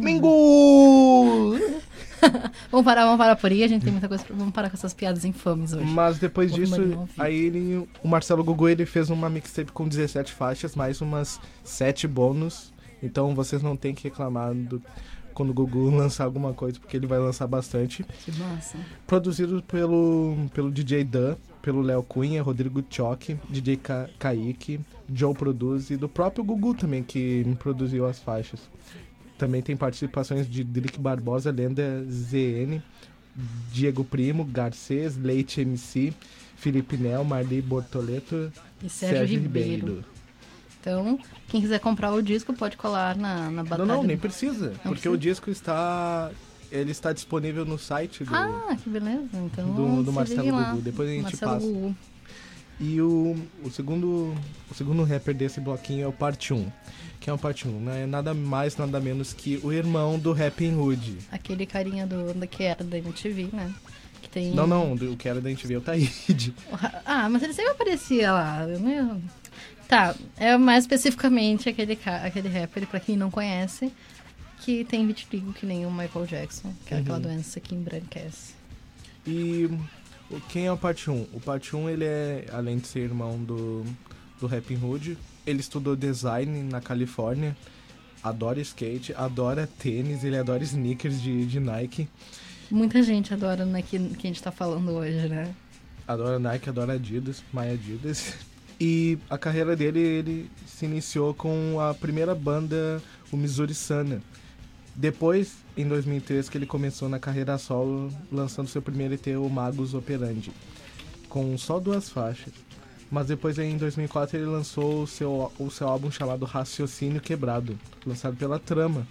Mingu!
vamos parar, vamos parar por aí, a gente tem muita coisa pra... Vamos parar com essas piadas infames hoje.
Mas depois
Vou
disso, aí ele, o Marcelo Gugu, ele fez uma mixtape com dezessete faixas, mais umas sete bônus. Então vocês não tem que reclamar do... quando o Gugu lançar alguma coisa, porque ele vai lançar bastante.
Que massa.
Produzido pelo, pelo D J Dan, pelo Léo Cunha, Rodrigo Choque, D J Ka- Kaique, Joe Produz e do próprio Gugu também, que produziu as faixas. Também tem participações de Drick Barbosa, Lenda Z N, Diego Primo, Garcês, Leite M C, Felipe Nel, Marli Bortoleto
e Sérgio, Sérgio Ribeiro. Ribeiro. Então, quem quiser comprar o disco pode colar na, na batalha.
Não, não, nem
do...
precisa, não porque precisa? O disco está... Ele está disponível no site do...
Ah, que beleza. Então,
do, do Marcelo Gugu. Depois a gente Marcelo passa. Gugu. E o, o, segundo, o segundo rapper desse bloquinho é o Parte um. Que é o Parte um, né? É nada mais, nada menos que o irmão do Rapping Hood.
Aquele carinha do, do que era da M T V, né? Que tem...
Não, não, o que era da M T V é o Taíde.
Ah, mas ele sempre aparecia lá. Meu... Tá, é mais especificamente aquele, aquele rapper, pra quem não conhece, que tem vitiligo que nem o Michael Jackson, que é uhum. aquela doença que embranquece.
E quem é o Parte um? O Parte um, ele é, além de ser irmão do, do Rapping Hood, ele estudou design na Califórnia, adora skate, adora tênis, ele adora sneakers de, de Nike.
Muita gente adora o que, que a gente tá falando hoje, né?
Adora Nike, adora Adidas, My Adidas. E a carreira dele, ele se iniciou com a primeira banda, o Missouri Sana. Depois, em dois mil e três, que ele começou na carreira solo, lançando seu primeiro E P, o Magus Operandi, com só duas faixas. Mas depois, em dois mil e quatro, ele lançou o seu, o seu álbum chamado Raciocínio Quebrado, lançado pela Trama.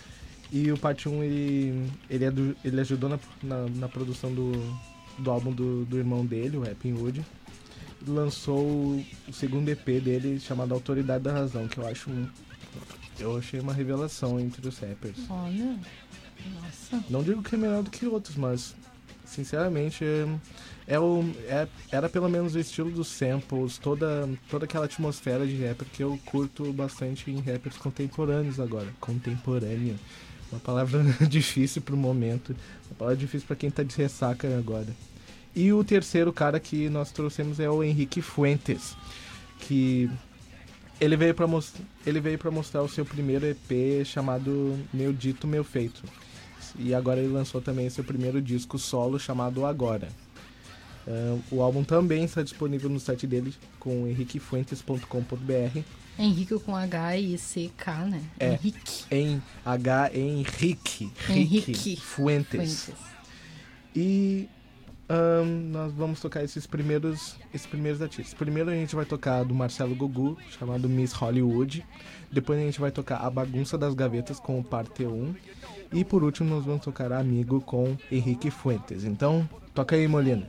E o Parte um, ele, ele, é do, ele ajudou na, na, na produção do, do álbum do, do irmão dele, o Rapping Hood. Lançou o segundo E P dele, chamado Autoridade da Razão, que eu acho um, eu achei uma revelação entre os rappers.
Olha, nossa.
Não digo que é melhor do que outros, mas sinceramente é, é o, é, era pelo menos o estilo dos samples, toda, toda aquela atmosfera de rapper que eu curto bastante em rappers contemporâneos agora. Contemporâneo, uma palavra difícil pro momento, uma palavra difícil pra quem tá de ressaca agora. E o terceiro cara que nós trouxemos é o Henrique Fuentes, que ele veio para most- ele veio para mostrar o seu primeiro E P chamado Meu Dito, Meu Feito. E agora ele lançou também seu primeiro disco solo chamado Agora. Uh, o álbum também está disponível no site dele com henrique fuentes ponto com ponto b r.
Henrique com H e C K, né?
É,
Henrique.
Em H, Henrique.
Henrique
Fuentes. Fuentes. E... Um, nós vamos tocar esses primeiros, esses primeiros artistas. Primeiro a gente vai tocar do Marcelo Gugu, chamado Miss Hollywood. Depois a gente vai tocar A Bagunça das Gavetas com o Parte um. E por último nós vamos tocar Amigo com Henrique Fuentes. Então, toca aí, Molina.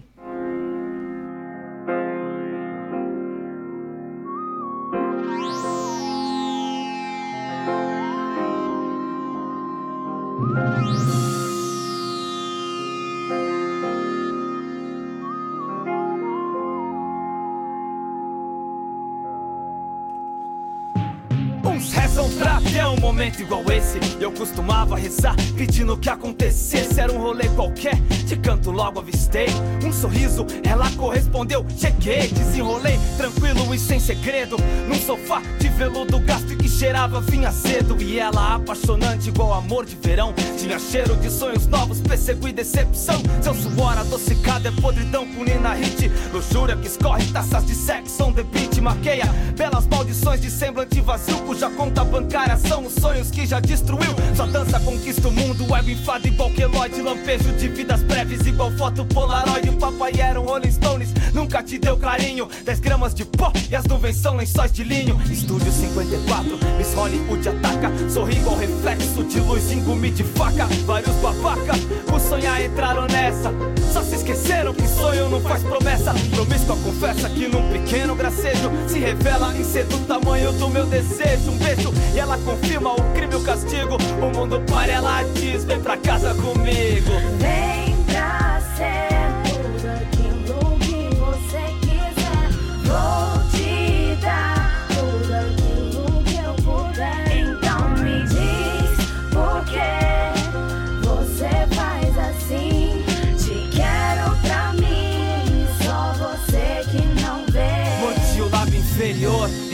Igual esse, eu costumava rezar, pedindo que acontecesse. Era um rolê qualquer, de canto logo avistei um sorriso, ela correspondeu. Cheguei, desenrolei, tranquilo e sem segredo, num sofá de veludo gasto e que cheirava vinho azedo. E ela apaixonante igual amor de verão, tinha cheiro de sonhos novos, pêssego e decepção. Seu suor adocicado é podridão com Nina Hit, luxúria que escorre taças de sexo on the beat. Maqueia belas maldições de semblante vazio, cuja conta bancária são os sonhos que já destruiu. Sua dança conquista o mundo, ego enfado igual queloide, lampejo de vidas breves igual foto polaroid. O papai era um Rolling Stones, nunca te deu carinho. Dez gramas de pó e as nuvens são lençóis de linho. Estúdio cinquenta e quatro, Miss Hollywood ataca, sorri igual reflexo de luz em gume de faca. Vários babaca, por sonhar entraram nessa, só se esqueceram que sonho não faz promessa. Promíscua confessa que num pequeno gracejo se revela em ser do tamanho do meu desejo. Um beijo e ela confirma o crime e o castigo. O mundo para, ela diz, vem pra casa comigo.
Vem pra ser tudo aquilo que você quiser. Vou te dar tudo aquilo que eu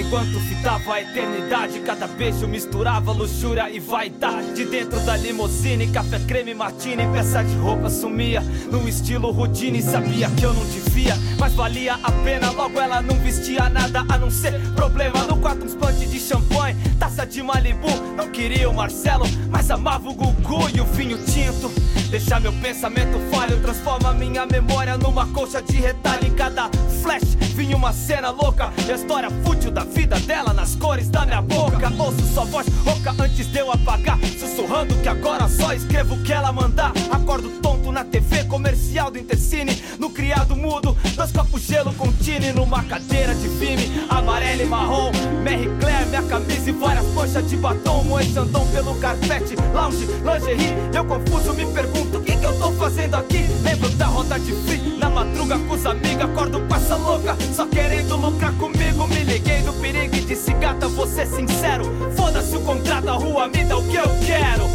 enquanto fitava a eternidade. Cada beijo misturava luxúria e vaidade. Dentro da limusine, café, creme, martini, peça de roupa sumia num estilo routine. Sabia que eu não devia, mas valia a pena. Logo ela não vestia nada a não ser problema. No quarto uns plantes de champanhe, taça de Malibu. Não queria o Marcelo, mas amava o Gugu e o vinho tinto. Deixa meu pensamento falho, transforma minha memória numa colcha de retalho. Em cada flash vinha uma cena louca, e a história fútil da vida dela nas cores da minha boca. Ouço sua voz rouca antes de eu apagar, sussurrando que agora só escrevo o que ela mandar. Acordo tonto na T V comercial do Intercine, no criado mudo, dois copos gelo com tine, numa cadeira de filme amarela e marrom. Mary Claire, minha camisa e várias manchas de batom. Moe andam pelo carpete, lounge, lingerie. Eu confuso me pergunto o que que eu tô fazendo aqui. Lembro da roda de free, na madruga com os amigos. Acordo com essa louca, só querendo lucrar comigo. Me liguei do perigo e disse gata, vou ser sincero. Foda-se o contrato, a rua me dá o que eu quero.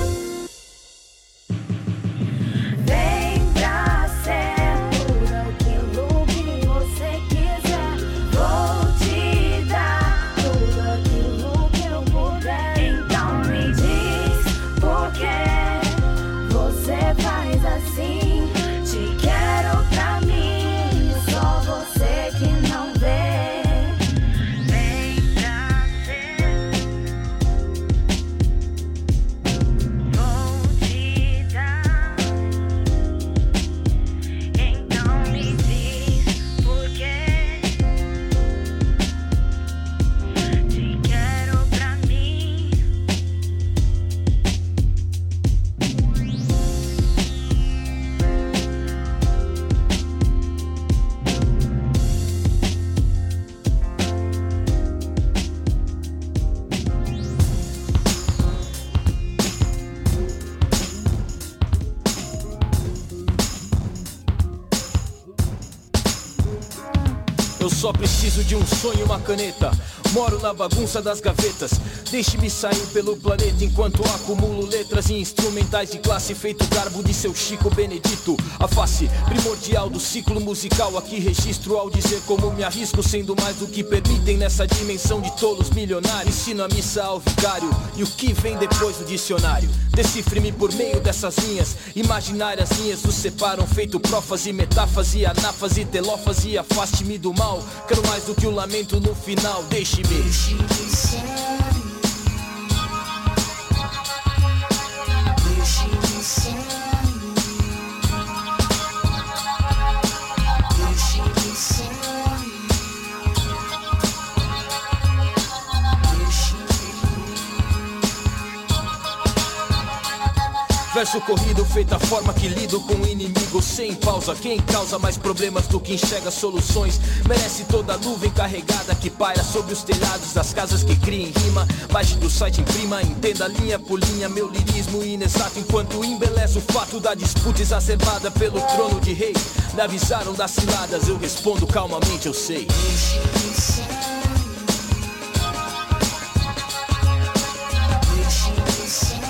Vem pra ser tudo aquilo que você quiser. Vou te dar tudo aquilo que eu puder. Então me diz por que você faz assim. Te quero pra mim, só você que não vê. Vem pra ser, vou te dar. Então me diz por quê. Te quero pra mim.
Eu só preciso de um sonho e uma caneta. Moro na bagunça das gavetas. Deixe-me sair pelo planeta enquanto acumulo letras e instrumentais de classe, feito garbo de seu Chico Benedito. A face primordial do ciclo musical aqui registro ao dizer como me arrisco, sendo mais do que permitem nessa dimensão de tolos milionários. Ensino a missa ao vigário e o que vem depois do dicionário. Decifre-me por meio dessas linhas imaginárias, linhas nos separam, feito profas e metáforas e anafas e telofas, e afaste-me do mal. Quero mais do que o lamento no final. Deixe-me, deixe-me ser. Deixe-me ser. Deixe-me ser. Verso corrido, feita a forma que lido com o inimigo sem pausa. Quem causa mais problemas do que enxerga soluções merece toda a nuvem carregada que paira sobre os telhados das casas que criem rima. Baixe do site, imprima, entenda linha por linha meu lirismo inexato, enquanto embeleza o fato da disputa exacerbada pelo trono de rei. Me avisaram das ciladas, eu respondo calmamente, eu sei. Deixe-me ser. Deixe-me ser.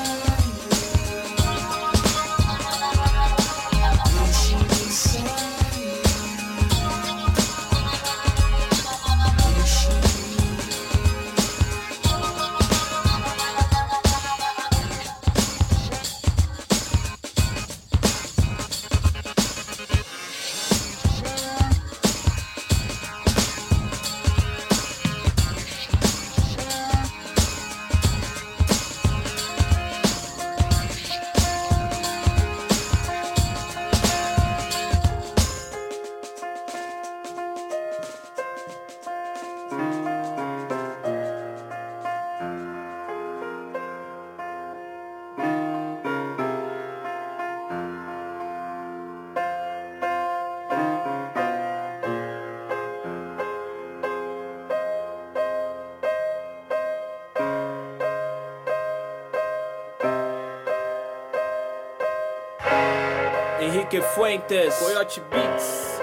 Henrique Fuentes, Coyote Beats.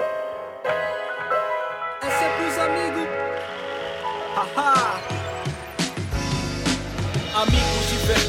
Essa é pros amigos. Haha. Amigos de verdade.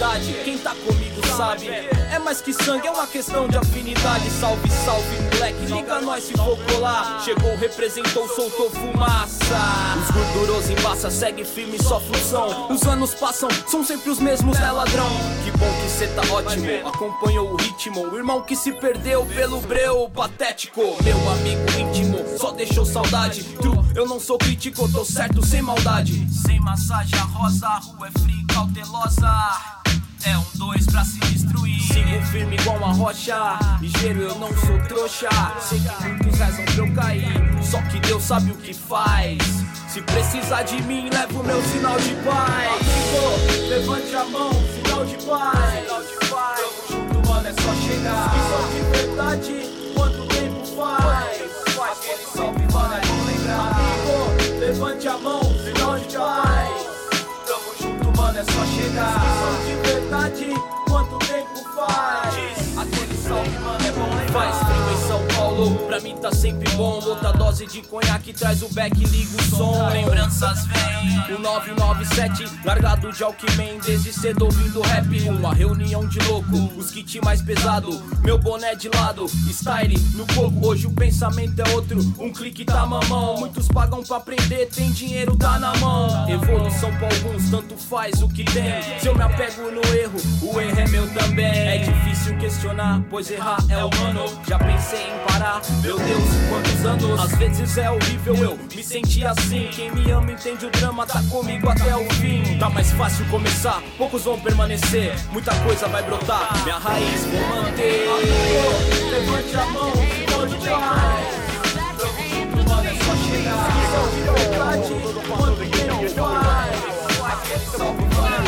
verdade, quem tá comigo sabe. É mais que sangue, é uma questão de afinidade. Salve, salve, moleque, liga nós se for colar. Chegou, representou, soltou fumaça. Os gordurosos embaça, segue firme, só função. Os anos passam, são sempre os mesmos, né, ladrão? Que bom que cê tá ótimo, acompanhou o ritmo. O irmão que se perdeu pelo breu patético. Meu amigo íntimo, só deixou saudade. True, eu não sou crítico, tô certo, sem maldade. Sem massagem a rosa, a rua é fria e cautelosa. É um dois pra se destruir. Sigo firme igual uma rocha. Ligeiro, eu não sou trouxa. Sei que muitos rezam pra eu cair, só que Deus sabe o que faz. Se precisar de mim, leva o meu sinal de paz. Amigo, levante a mão, sinal de paz. Tamo junto, mano, é só chegar. E só de verdade, quanto tempo faz? Aquele salve, mano, é bom lembrar. Amigo, levante a mão, sinal de paz. Tamo junto, mano, é só chegar. E só de verdade, quanto tempo faz? Aquele salve, mano, é bom lembrar. Faz frio em São Paulo, pra mim tá sempre bom. Outra dose de conhaque, traz o beck e liga o som. Lembranças vem, o nove nove sete, largado de Alckmin, desde cedo ouvindo rap. Uma reunião de louco, os kits mais pesado, meu boné de lado, style no coco. Hoje o pensamento é outro, um clique tá mamão. Muitos pagam pra aprender, tem dinheiro, tá na mão. Evolução pra alguns, tanto faz o que tem. Se eu me apego no erro, o erro é meu também. É difícil questionar, pois errar é humano. Já pensei em parar, meu Deus, quantos anos. Às vezes é horrível, eu me senti assim. Quem me ama entende o drama, tá comigo até o fim. Tá mais fácil começar, poucos vão permanecer. Muita coisa vai brotar, minha raiz vou manter. Amigo, levante a mão, sinal de paz. Tamo junto, mano, é só chegar. Só de verdade, quanto tempo faz? Aquele salve, mano,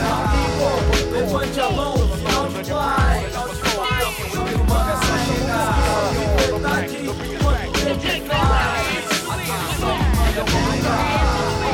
amigo, levante a mão, sinal de paz. Tamo junto, mano, é só chegar. Só de verdade, quanto tempo faz? Aquele salve, mano, é bom lembrar.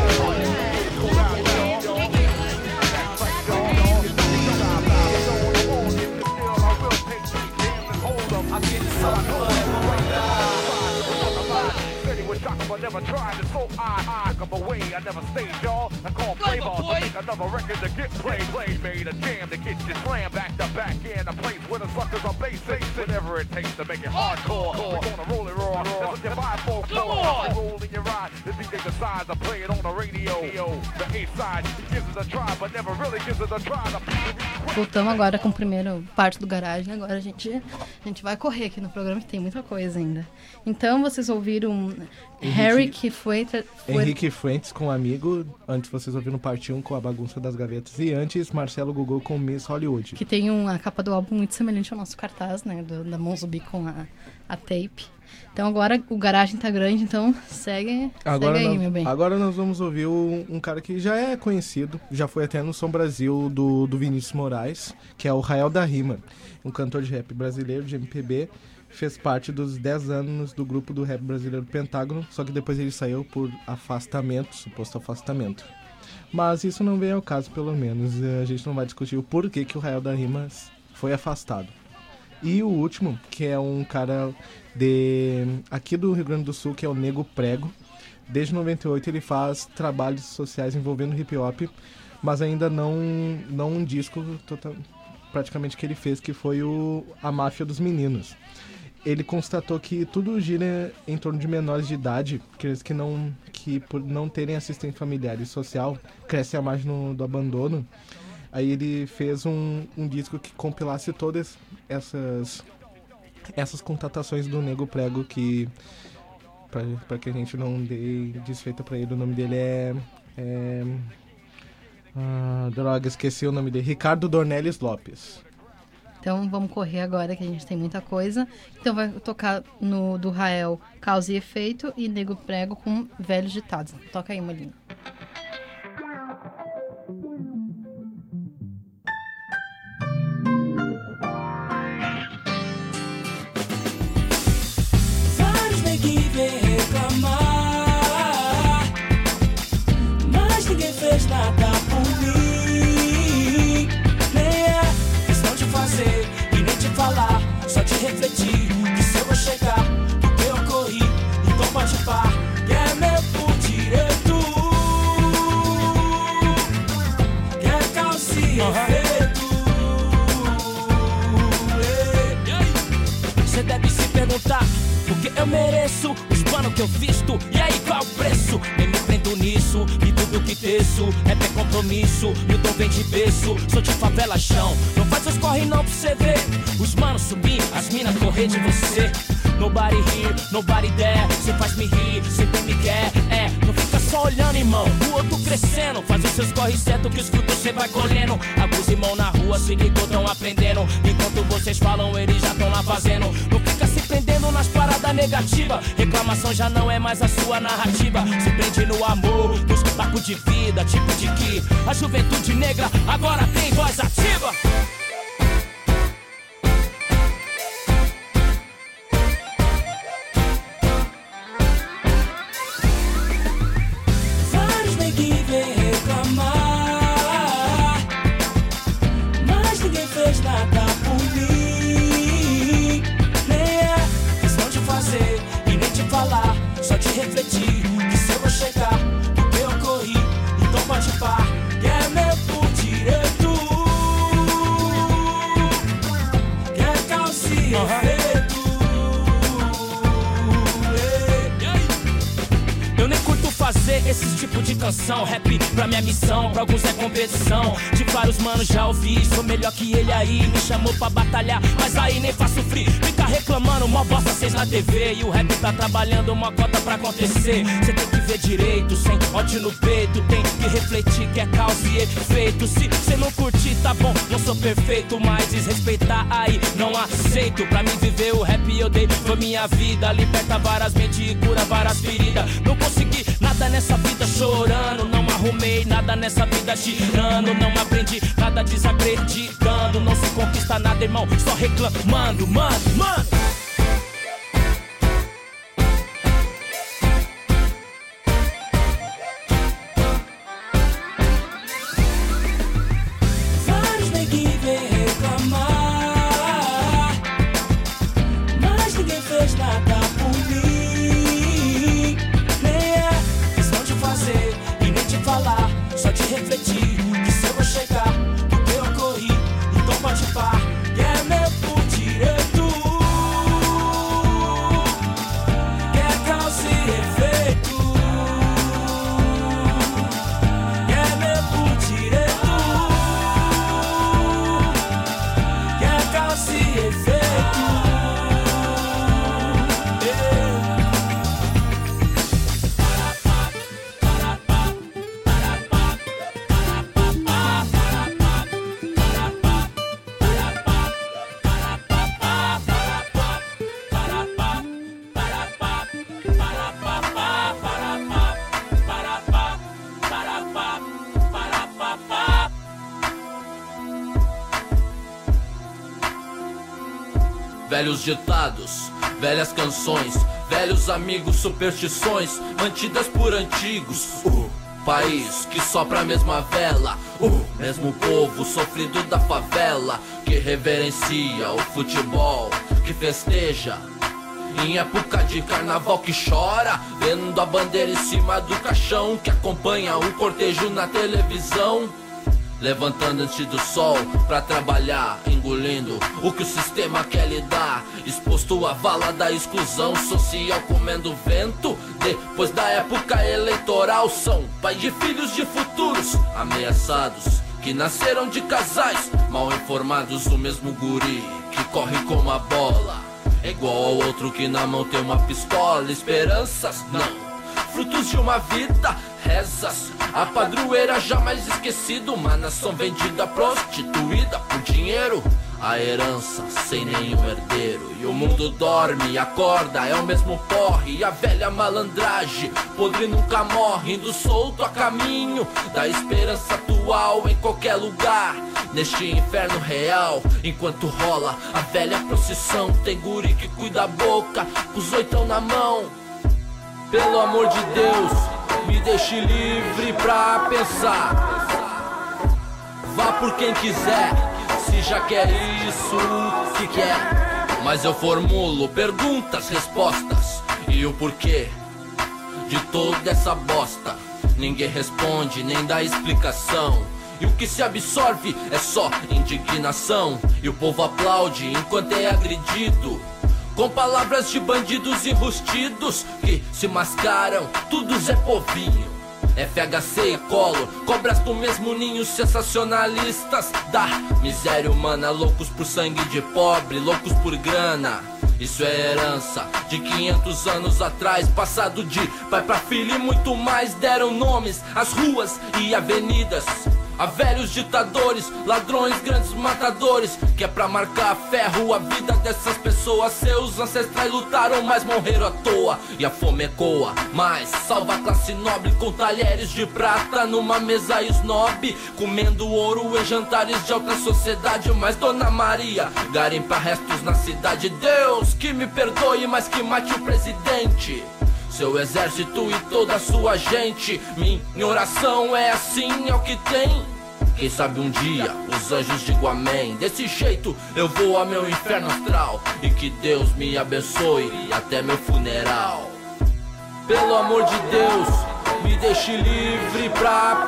But never tried to so I, I took 'em away. I never stayed, y'all. I call play ball to make another record to get played. Played, made a jam to get you slammed back to back in a place where the suckers are basic. Whatever it takes to make it hardcore. We're gonna roll it raw. That's what you buy for. Roll in your ride. The D J decides to play it on the radio. The A side, he gives it a try, but never really gives it a try.
Voltamos agora com o primeiro parte do garagem. Agora a gente, a gente vai correr aqui no programa, que tem muita coisa ainda. Então vocês ouviram
Henrique,
Harry, que foi, tra- foi...
Henrique Fuentes com Amigo. Antes vocês ouviram parte um com A Bagunça das Gavetas. E antes Marcelo Gugu com Miss Hollywood.
Que tem uma capa do álbum muito semelhante ao nosso cartaz, né? Do, da Monzubi com a, a tape. Então agora o garagem tá grande, então segue,
Agora,
segue aí,
nós,
meu bem.
agora nós vamos ouvir um, um cara que já é conhecido, já foi até no Som Brasil do, do Vinícius Moraes, que é o Rael da Rima, um cantor de rap brasileiro de M P B, fez parte dos dez anos do grupo do rap brasileiro Pentágono, só que depois ele saiu por afastamento, suposto afastamento. Mas isso não vem ao caso, pelo menos, a gente não vai discutir o porquê que o Rael da Rima foi afastado. E o último, que é um cara de aqui do Rio Grande do Sul, que é o Nego Prego. Desde noventa e oito ele faz trabalhos sociais envolvendo hip hop, mas ainda não, não um disco total, praticamente que ele fez, que foi o A Máfia dos Meninos. Ele constatou que tudo gira em torno de menores de idade, aqueles que, não, que por não terem assistente familiar e social, crescem à margem no, do abandono. Aí ele fez um, um disco que compilasse todas essas, essas constatações do Nego Prego, que, pra, pra que a gente não dê desfeita pra ele, o nome dele é... é ah, droga, esqueci o nome dele. Ricardo Dornelles Lopes.
Então vamos correr agora, que a gente tem muita coisa. Então vai tocar no do Rael Causa e Efeito e Nego Prego com Velhos Ditados. Toca aí, Molina.
Vários neguinhos vêm reclamar, mas ninguém fez nada por mim. Nem é questão de fazer e nem de falar, só de refletir que se eu vou chegar do que eu corri, então pode pá, que é meu por direito.
isso, rap é compromisso, e o dom vem de berço, sou de favela chão. Não faz seus corre não pra você ver os manos subir, as minas correr de você. Nobody here, nobody there, cê faz me rir, sempre me quer, é. Não fica só olhando, irmão, o outro crescendo. Faz os seus corre certo que os frutos cê vai colhendo. Alguns irmãos na rua se ligou, tão aprendendo. Enquanto vocês falam, eles já tão lá fazendo. Não fica se prendendo nas paradas negativas. Reclamação já não é mais a sua narrativa. Se prende no amor, nos tacos de vida. Tipo de que a juventude negra agora tem voz ativa.
Vários neguinhos vêm reclamar, mas ninguém fez nada por mim. Nem é questão de fazer e nem de falar, só de refletir que se eu vou chegar do que eu corri, então pode pá, que é meu por direito, que é calce efeito.
Eu nem curto fazer esse tipo de canção. Rap pra minha missão, pra alguns é competição. De vários manos já ouvi, sou melhor que ele aí. Me chamou pra batalhar, mas aí nem faço free. Fica reclamando, mó bosta cês na T V. E o rap tá trabalhando uma cota pra acontecer. Cê tem que ver direito, sem ódio no peito. Tem que refletir que é causa e efeito. Se cê não curtir, tá bom, não sou perfeito, mas desrespeitar aí não aceito. Pra mim viver o rap eu dei, foi minha vida. Liberta várias mentes e cura várias feridas. Não consegui nada nessa vida chorando, não arrumei nada nessa vida girando, não aprendi nada desacreditando. Não se conquista nada, irmão, só reclamando, mano, mano.
Vários neguinhos vêm reclamar, mas ninguém fez nada por mim. Nem é questão de fazer e nem de falar, só de refletir que se eu vou chegar do que eu corri, então pode pá, que é meu por direito, que é causa e efeito, que é meu por direito, que é causa e efeito.
Velhos ditados, velhas canções, velhos amigos, superstições mantidas por antigos. O país que sopra a mesma vela, o mesmo povo sofrido da favela, que reverencia o futebol, que festeja em época de carnaval, que chora vendo a bandeira em cima do caixão, que acompanha o cortejo na televisão, levantando antes do sol pra trabalhar, engolindo o que o sistema quer lhe dar, exposto à vala da exclusão social, comendo vento depois da época eleitoral. São pais de filhos de futuros ameaçados, que nasceram de casais mal informados. O mesmo guri que corre como a bola é igual ao outro que na mão tem uma pistola. Esperanças não, frutos de uma vida, rezas, a padroeira jamais esquecida. Uma nação vendida, prostituída por dinheiro, a herança sem nenhum herdeiro. E o mundo dorme e acorda, é o mesmo porre. E a velha malandragem, podre nunca morre, indo solto a caminho da esperança atual em qualquer lugar. Neste inferno real, enquanto rola a velha procissão, tem guri que cuida a boca, com os oitão na mão. Pelo amor de Deus, me deixe livre pra pensar. Vá por quem quiser, se já quer isso que quer. Mas eu formulo perguntas, respostas e o porquê de toda essa bosta. Ninguém responde, nem dá explicação. E o que se absorve é só indignação. E o povo aplaude enquanto é agredido, com palavras de bandidos enrustidos que se mascaram, tudo Zé Povinho. F H C e Collor, cobras do mesmo ninho, sensacionalistas da miséria humana, loucos por sangue de pobre, loucos por grana. Isso é herança de quinhentos anos atrás, passado de pai pra filho e muito mais. Deram nomes às ruas e avenidas, a velhos ditadores, ladrões, grandes matadores, que é pra marcar a ferro a vida dessas pessoas. Seus ancestrais lutaram, mas morreram à toa, e a fome ecoa, mas salva a classe nobre com talheres de prata numa mesa snob, comendo ouro em jantares de alta sociedade. Mas Dona Maria garimpa restos na cidade. Deus que me perdoe, mas que mate o presidente, seu exército e toda a sua gente. Minha oração é assim, é o que tem. Quem sabe um dia os anjos digam amém. Desse jeito eu vou ao meu inferno astral, e que Deus me abençoe até meu funeral. Pelo amor de Deus, me deixe livre pra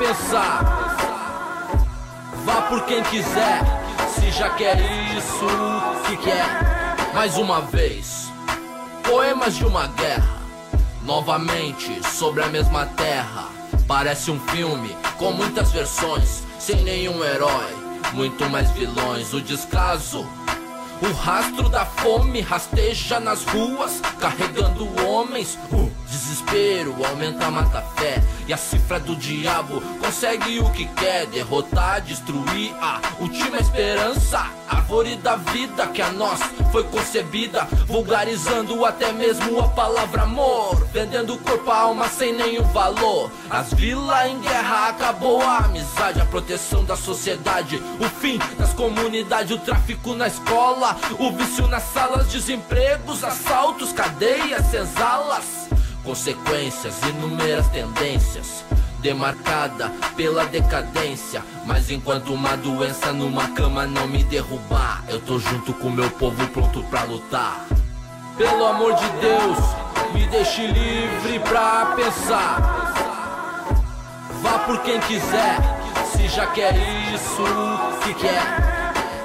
pensar. Vá por quem quiser, se já quer isso que quer. Mais uma vez, poemas de uma guerra, novamente sobre a mesma terra. Parece um filme com muitas versões, sem nenhum herói, muito mais vilões. O descaso, o rastro da fome rasteja nas ruas, carregando homens. O desespero aumenta, mata a fé, e a cifra do diabo consegue o que quer: derrotar, destruir a última esperança, árvore da vida que a nós foi concebida, vulgarizando até mesmo a palavra amor, vendendo corpo a alma sem nenhum valor. As vilas em guerra acabou a amizade, a proteção da sociedade, o fim das comunidades, o tráfico na escola, o vício nas salas, desempregos, assaltos, cadeias, senzalas, consequências, inúmeras tendências, demarcada pela decadência. Mas enquanto uma doença numa cama não me derrubar, eu tô junto com meu povo pronto pra lutar. Pelo amor de Deus, me deixe livre pra pensar. Vá por quem quiser, se já quer isso que quer.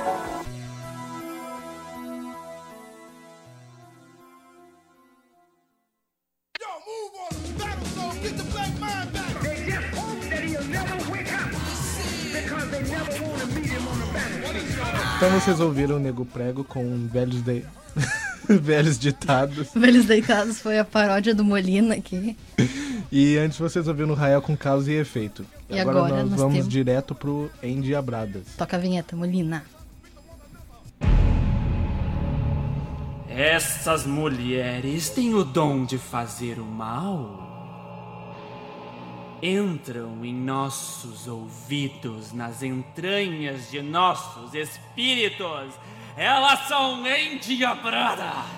Então vocês ouviram o Nego Prego com velhos, de... velhos ditados.
Velhos Deitados foi a paródia do Molina aqui.
E antes vocês ouviram o Rael com Causa e Efeito.
E
agora,
agora
nós,
nós
vamos
temos...
direto pro Endiabradas.
Toca a vinheta, Molina.
Essas mulheres têm o dom de fazer o mal. Entram em nossos ouvidos, nas entranhas de nossos espíritos. Elas são endiabradas.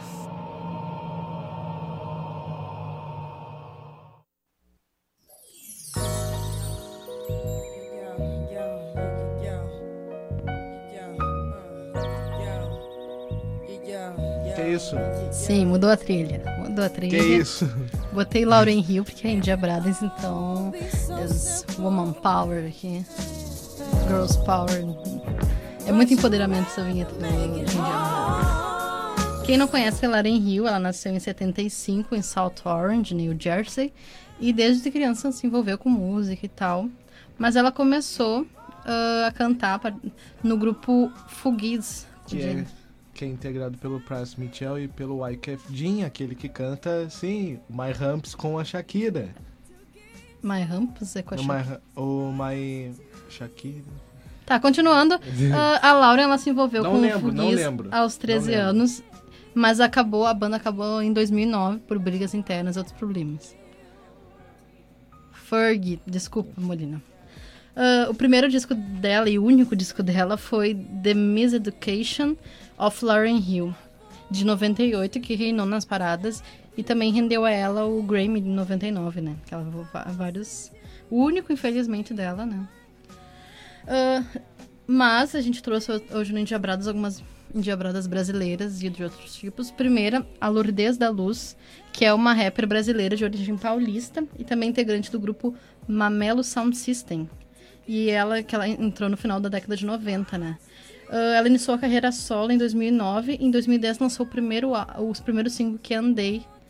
Que isso?
Sim, mudou a trilha. Mudou a trilha.
Que isso?
Botei Lauren Hill porque é Endiabradas, então there's woman power aqui. Girls power. É muito empoderamento essa vinheta do Endiabradas. Quem não conhece a Lauren Hill, ela nasceu em setenta e cinco em South Orange, New Jersey, e desde criança se envolveu com música e tal. Mas ela começou uh, a cantar no grupo Fugees.
Que é, que é integrado pelo Price Mitchell e pelo Wyclef Jean, aquele que canta, sim, My Humps com a Shakira.
My Humps é com a Shakira?
O My Shakira...
Tá, continuando, uh, a Lauren ela se envolveu
não
com
lembro,
o Fugees aos treze anos, mas acabou, a banda acabou em dois mil e nove por brigas internas e outros problemas. Fergie, desculpa, Molina. Uh, o primeiro disco dela e o único disco dela foi The Miseducation of Lauren Hill, de noventa e oito, que reinou nas paradas e também rendeu a ela o Grammy de noventa e nove, né? Que ela levou vários... O único, infelizmente, dela, né? Uh, mas a gente trouxe hoje no Endiabradas algumas endiabradas brasileiras e de outros tipos. Primeira, a Lourdes da Luz, que é uma rapper brasileira de origem paulista e também integrante do grupo Mamelo Sound System. E ela, que ela entrou no final da década de noventa, né? Uh, ela iniciou a carreira solo em dois mil e nove e em dois mil e dez lançou o primeiro, os primeiros singles, que é Andei,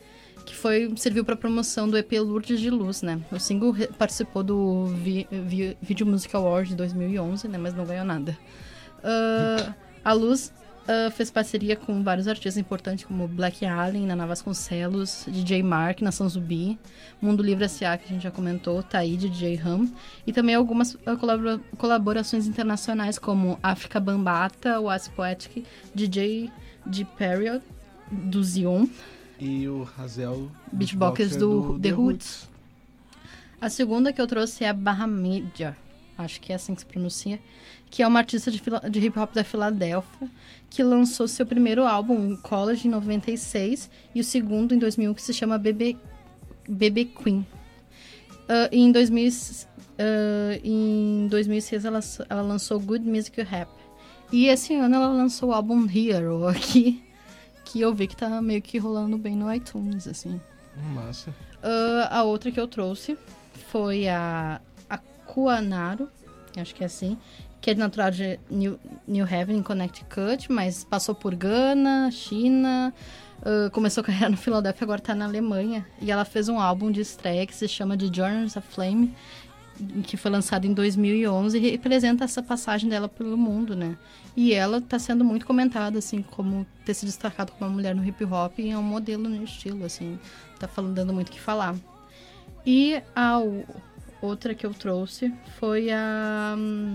que foi, serviu para promoção do E P Lourdes de Luz, né? O single re- participou do Vi- Vi- Video Music Award de dois mil e onze, né? Mas não ganhou nada. Uh, a Luz uh, fez parceria com vários artistas importantes, como Black Alien, Naná Vasconcelos, D J Mark, Nação Zumbi, Mundo Livre S A, que a gente já comentou, Taíde, D J Ram, e também algumas uh, colabora- colaborações internacionais, como África Bambata, Was Poetic, D J G Period, do Zion,
E o Hazel
Beatboxers do, do The Roots. A segunda que eu trouxe é a Barra Media, acho que é assim que se pronuncia, que é uma artista de, fila- de hip-hop da Filadélfia, que lançou seu primeiro álbum, College, em noventa e seis, e o segundo, em dois mil e um, que se chama Bebê, Bebê Queen. Uh, e em, dois mil, uh, em dois mil e seis, ela, ela lançou Good Music Rap. E esse ano ela lançou o álbum Hero, aqui, que eu vi que tá meio que rolando bem no iTunes, assim.
Massa.
Uh, a outra que eu trouxe foi a, a Kuanaru, acho que é assim, que é natural de New, New Haven, em Connecticut, mas passou por Gana, China, uh, começou a carreira no Filadélfia, agora tá na Alemanha. E ela fez um álbum de estreia que se chama The Journeys of Flame, que foi lançado em dois mil e onze, e representa essa passagem dela pelo mundo, né? E ela tá sendo muito comentada, assim, como ter se destacado como uma mulher no hip hop, e é um modelo no estilo, assim, tá falando, dando muito o que falar. E a o- outra que eu trouxe foi a,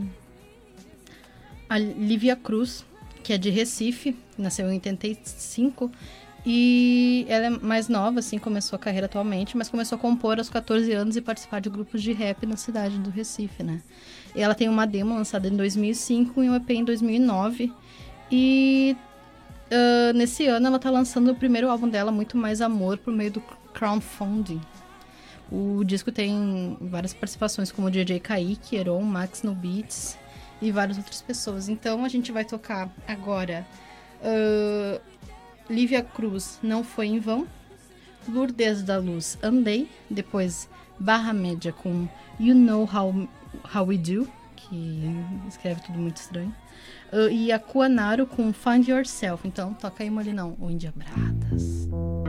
a Lívia Cruz, que é de Recife, nasceu em oitenta e cinco, e ela é mais nova, assim, começou a carreira atualmente, mas começou a compor aos catorze anos e participar de grupos de rap na cidade do Recife, né? E ela tem uma demo lançada em dois mil e cinco e um E P em dois mil e nove. E uh, nesse ano ela tá lançando o primeiro álbum dela, Muito Mais Amor, por meio do crowdfunding. O disco tem várias participações, como o D J Kaique, Heron, Max No Beats e várias outras pessoas. Então a gente vai tocar agora uh, Lívia Cruz, Não Foi em Vão, Lourdes da Luz, Andei, depois Barra Média com You Know How, How We Do, que escreve tudo muito estranho, uh, e a Kuanaru com Find Yourself. Então toca aí, Molinão, o Índia Bradas.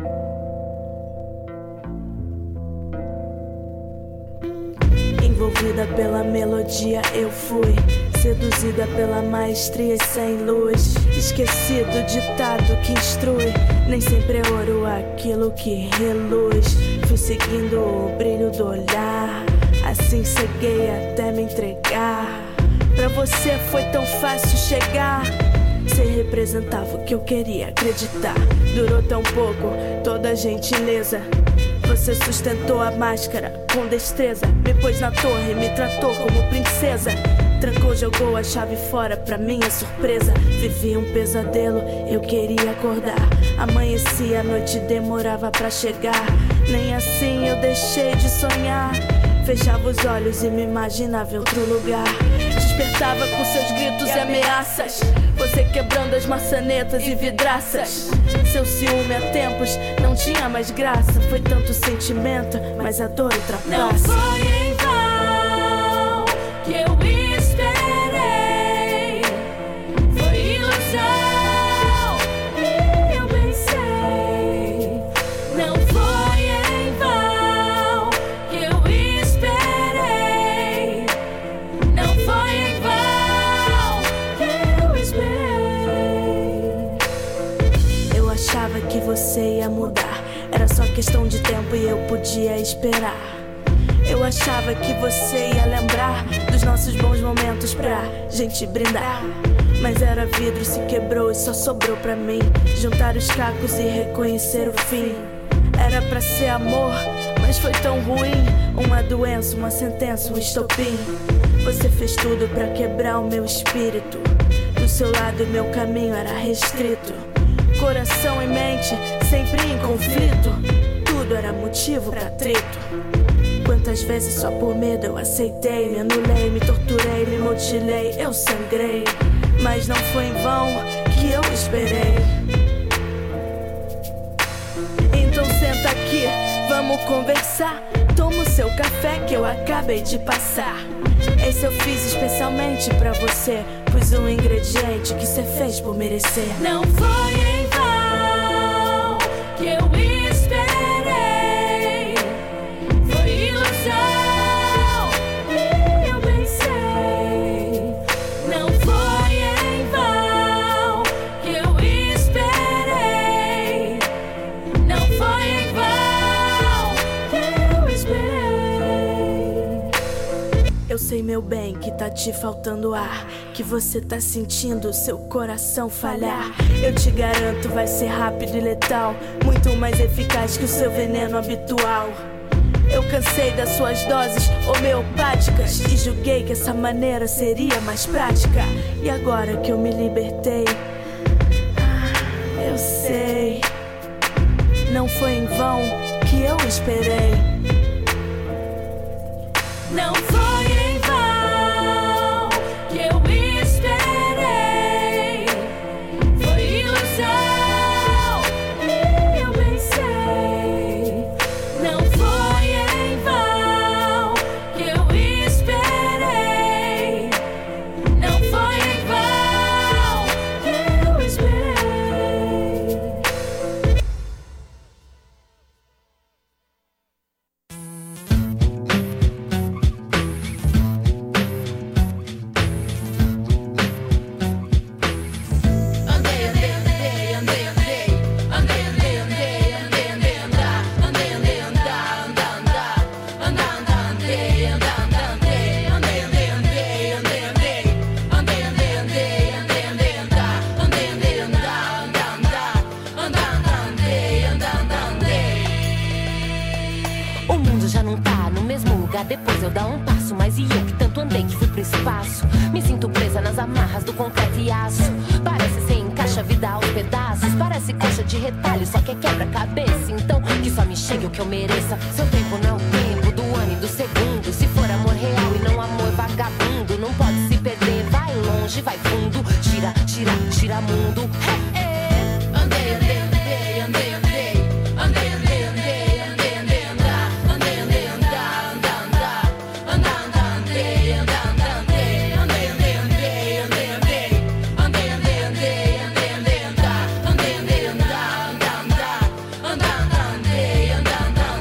Envolvida pela melodia eu fui, seduzida pela maestria sem luz. Esquecido o ditado que instrui, nem sempre é ouro aquilo que reluz. Fui seguindo o brilho do olhar, assim ceguei até me entregar. Pra você foi tão fácil chegar, você representava o que eu queria acreditar. Durou tão pouco, toda a gentileza. Você sustentou a máscara com destreza, me pôs na torre, me tratou como princesa. Trancou, jogou a chave fora pra minha surpresa. Vivi um pesadelo, eu queria acordar. Amanhecia, a noite demorava pra chegar. Nem assim eu deixei de sonhar. Fechava os olhos e me imaginava em outro lugar. Despertava com seus gritos e ameaças, você quebrando as maçanetas e vidraças. Seu ciúme há tempos não tinha mais graça. Foi tanto sentimento, mas a dor ultrapassa.
Não foi em vão que eu esperei, foi ilusão e eu bem sei. Não foi em vão que eu esperei, não foi em vão que eu esperei.
Eu achava que você ia mudar, era só questão de tempo e eu podia esperar. Eu achava que você ia lembrar dos nossos bons momentos pra gente brindar. Mas era vidro, se quebrou e só sobrou pra mim juntar os cacos e reconhecer o fim. Era pra ser amor, mas foi tão ruim. Uma doença, uma sentença, um estopim. Você fez tudo pra quebrar o meu espírito. Do seu lado meu caminho era restrito. Coração e mente sempre em conflito. Tudo era motivo pra atrito. Quantas vezes só por medo eu aceitei, me anulei, me torturei, me mutilei, eu sangrei. Mas não foi em vão que eu esperei. Então senta aqui, vamos conversar. Toma o seu café que eu acabei de passar. Esse eu fiz especialmente pra você, pus um ingrediente que cê fez por merecer.
Não foi em vão que eu esperei,
meu bem, que tá te faltando ar, que você tá sentindo seu coração falhar. Eu te garanto, vai ser rápido e letal, muito mais eficaz que o seu veneno habitual. Eu cansei das suas doses homeopáticas e julguei que essa maneira seria mais prática. E agora que eu me libertei, ah, eu sei, não foi em vão que eu esperei.
Não foi em vão que eu me esperei. Foi ilusão e eu bem sei. Não foi em vão que eu esperei. Não foi em vão que eu esperei.
O mundo já não tá no mesmo lugar depois eu dar um passo. Mas e eu que tanto andei que fui pro espaço? Me sinto presa nas amarras do concreto e aço. Parece sem encaixa a vida aos pedaços. Parece coxa de retalho, só que é quebra-cabeça. Então que só me chegue o que eu mereça. Seu tempo não é o tempo do ano e do segundo. Se for amor real e não amor vagabundo, não pode se perder, vai longe, vai fundo. Gira, gira, gira mundo. Hey, hey. Andei, andei, andei, andei, andei. Andei, andei, andei, andei, andei, andar. Andei, andei, andar, andar, andar. Andar, andar, andei, andar, andar, andei. Andei, andei, andei, andei, andei. Andei, andei, andei, andei, andei, andar. Andei, andei, andar, andar, andar. Andar, andar, andei, andar, andar,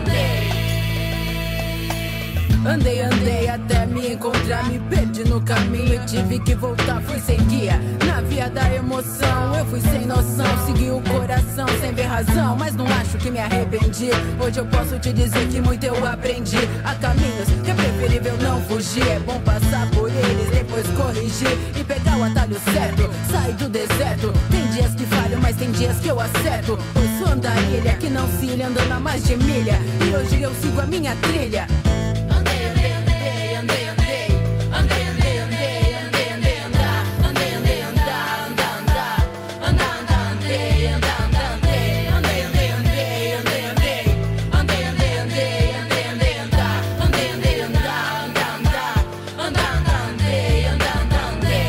andei.
Andei, andei até me encontrar, me perdi no caminho e tive que voltar, fui sem guia. Na via da emoção, eu fui sem noção, segui o coração sem ver razão, mas não acho que me arrependi. Hoje eu posso te dizer que muito eu aprendi. Há caminhos que é preferível não fugir, é bom passar por eles, depois corrigir e pegar o atalho certo, sair do deserto. Tem dias que falho, mas tem dias que eu acerto. Pois sou andarilha que não se ilha, andando a mais de milha, e hoje eu sigo a minha trilha.
Andei, andei, andei, andei, andei. Andei, andei, andei, andei, andei, andar. Andei, andei, andar, andar, andar. Andar, andar, andei, andar, andar, andei. Andei, andei, andei, andei, andei. Andei, andei, andei, andei, andei, andar. Andei, andei, andar, andar, andar. Andar, andar, andei, andar, andar,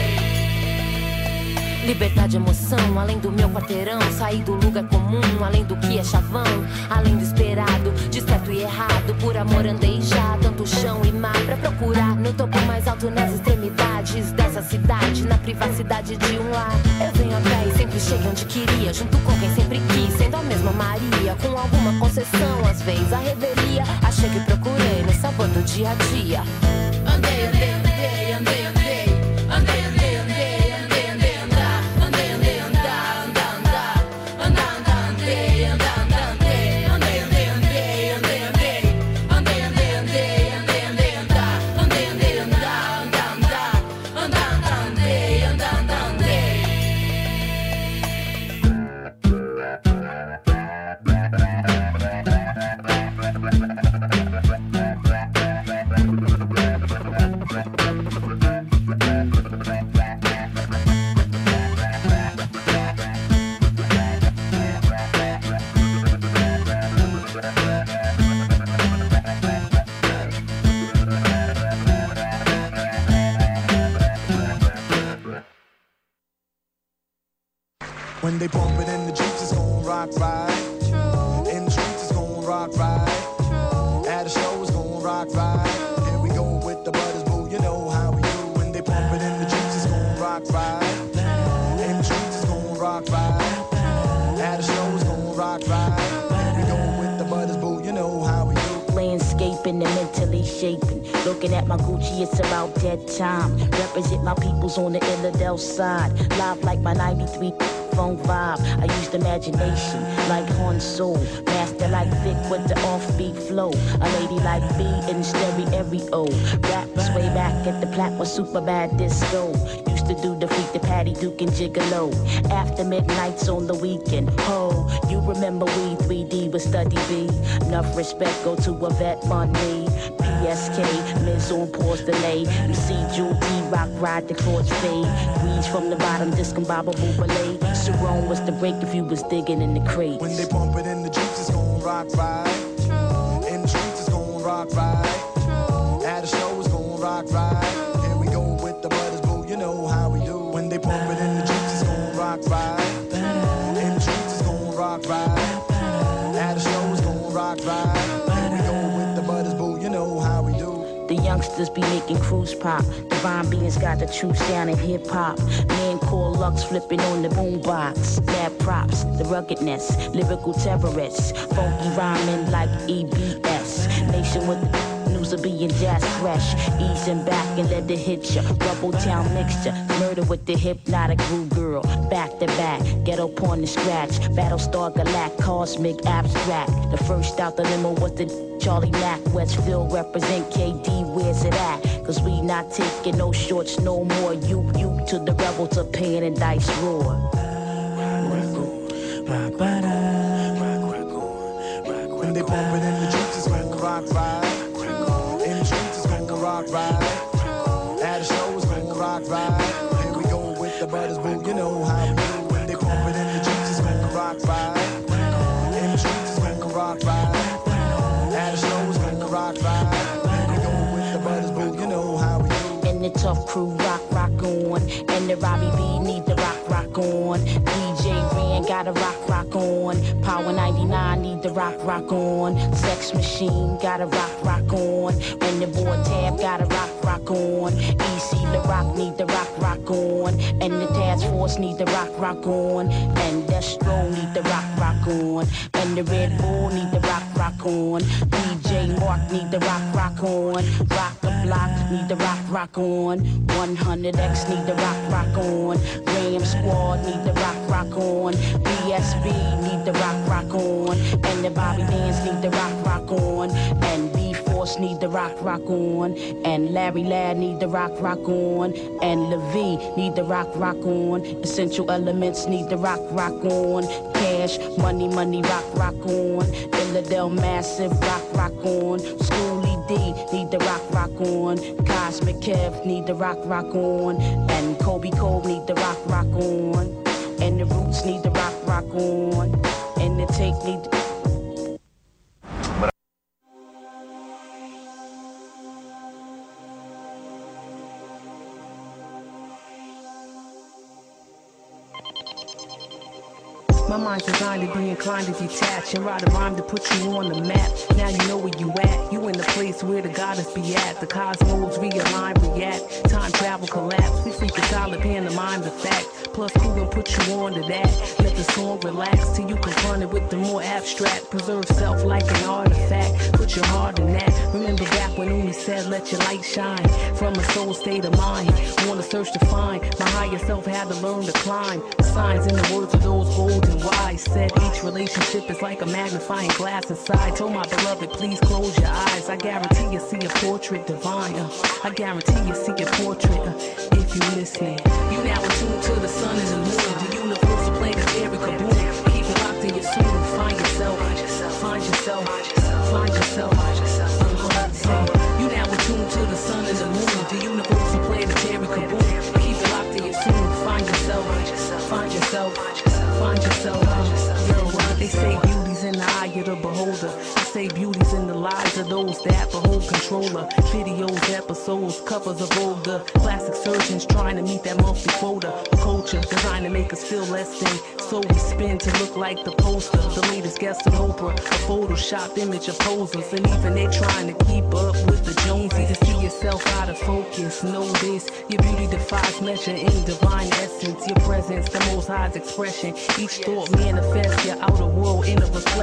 andei. Liberdade, emoção, além do meu quarteirão. Sair do lugar comum, além do que é chavão. Além do esperado, de certo e errado. Por amor andei já, tanto chão e mar pra procurar no topo mais alto, nas extremidades dessa cidade, na privacidade de um lar. Eu venho a pé e sempre cheguei onde queria, junto com quem sempre quis, sendo a mesma Maria, com alguma concessão, às vezes a revelia. Achei que procurei no sabor do dia a dia. Andei, andei, andei, andei, andei. Andei, andei, andei, andei, andei, andar. Andei, andei, andar, andar, andar. Andar, andar, andei, andar, andar, andei. Andei, andei, andei, andei, andei. Andei, andei, andei, andei, andei, andar. Andei, andei, andar, andar, andar. Andar, andar, andei, andar, andar, andei.
When they bump it in the Jeeps, it's gon' rock right. True. In the streets, it's gon' rock right. True. At a show, it's gon' rock right. True. Here we go with the butters, boo, you know how we do. When they bump it in the Jeeps, it's gon' rock right. In the streets, it's gon' rock right. At a show, it's gon' rock right. Here we go with the butters, boo, you know how we do.
Landscape
escaping and mentally shaping. Looking at my Gucci, it's about that time. Represent my peoples on the Illidale side. Live like my ninety-three phone vibe. I used imagination like Han Solo. Master like Vic with the offbeat flow. A lady like B in stereo. Raps way back at the plat was super bad disco. Used to do the freak, the Patty Duke and Gigolo. After midnights on the weekend. Oh, you remember we three D with Study B. Enough respect go to a vet on me. P S K, Miz on pause delay. You see Jewel D Rock ride the chords fade. Weeds from the bottom, discombobable belay. Cerrone was the break if you was digging in the crates.
When they pump it in the Jeeps, it's gon' rock right. True. In the streets, it's gon' rock right. True. At a show, it's gon' rock right. True. Here we go with the brothers, boo, you know how we do. When they pump it in the Jeeps, it's gon' rock right. In the streets, it's gon' rock right. At a show, it's gon' rock right. Here we go with the brothers, boo, you know how we do.
The youngsters be making cruise pop. Divine beings got the true sound in hip hop. Men call Lux flipping on the boombox. Bad props, the ruggedness, lyrical terrorists. Funky rhyming like E B S. Nation with the news of being jazz fresh. Easing back and let it hit ya. Rubble town mixture. Murder with the hypnotic groove girl. Back to back, ghetto porn and scratch. Battlestar Galact, cosmic abstract. The first out the limo was the Charlie Mack. Westfield represent K D, where's it at? Cause we not taking no shorts no more. You, you to the rebels of pain and dice roar.
When they pump it in the Jeeps, it's gon' rock right. In the streets, it's gon' rock right. At a show, it's gon' rock right. Here we go with the brothers, boo, you know how we do. When they pump it in the Jeeps, it's gon' rock right. In the streets, it's gon' rock right. At a show, it's gon' rock right. Here we go with the brothers, boo, you know how we do.
And the tough crew rock, rock on. And the Robbie B need the rock, rock on. D J Ren got a rock, rock on. Power ninety-nine need the rock, rock on. Sex Machine got a rock, rock on. And the boy Tab got a rock, rock on. E C the rock need the rock, rock on. And the Task Force need the rock, rock on. And Destro need the rock, rock on. And the Red Bull need the rock, rock on. D J Mark need the rock, rock on. Rock the Block need the rock, rock on. one hundred X need the rock, rock on. Ram Squad need the rock, rock on. B S B need the rock, rock on. And the Bobby Dance need the rock, rock on. And B Force need the rock, rock on. And Larry Ladd need the rock, rock on. And Levy need the rock, rock on. Essential Elements need the rock, rock on. Cash, money, money, rock, rock on. Illidale Massive, rock, rock on. Schoolie D need the rock, rock on. Cosmic Kev need the rock, rock on. And Kobe Cole need the rock, rock on. And the Roots need the rock, rock on. And the Take need the...
My mind's designed to be inclined to detach and write a rhyme to put you on the map. Now you know where you at. You in the place where the goddess be at. The cosmos realign, react. Time travel collapse. We freak the solid pan, the mind the fact. Plus cool and put you on to that. Let the song relax till you confront it with the more abstract. Preserve self like an artifact. Put your heart in that. Remember back when Umi said let your light shine. From a soul state of mind. Wanna search to find. My higher self had to learn to climb. Signs in the words of those golden wise. Said each relationship is like a magnifying glass inside. Told my beloved please close your eyes. I guarantee you see a portrait divine. uh, I guarantee you see a portrait uh, if you listening. You now attuned to the sun and the moon. The universal planetary kaboom. Keep it locked in your soul. Find yourself. Find yourself. Find yourself. Find yourself. Uh-huh. You now attuned to the sun and the moon. The universal planetary kaboom. Keep it locked in your soul. Find yourself. Find yourself. Find yourself. Yo, they say beauty's in the eye of the beholder. I say beauty's in the lives of those that behold controller. Videos, episodes, covers of older. Plastic surgeons trying to meet that monthly quota. Culture designed to make us feel less than. So we spin to look like the poster. The latest guest on Oprah. A photoshopped image of posers. And even they trying to keep up with the Joneses. To see yourself out of focus. Know this. Your beauty defies measure in divine essence. Your presence, the most high's expression. Each thought manifests your outer world in a reflection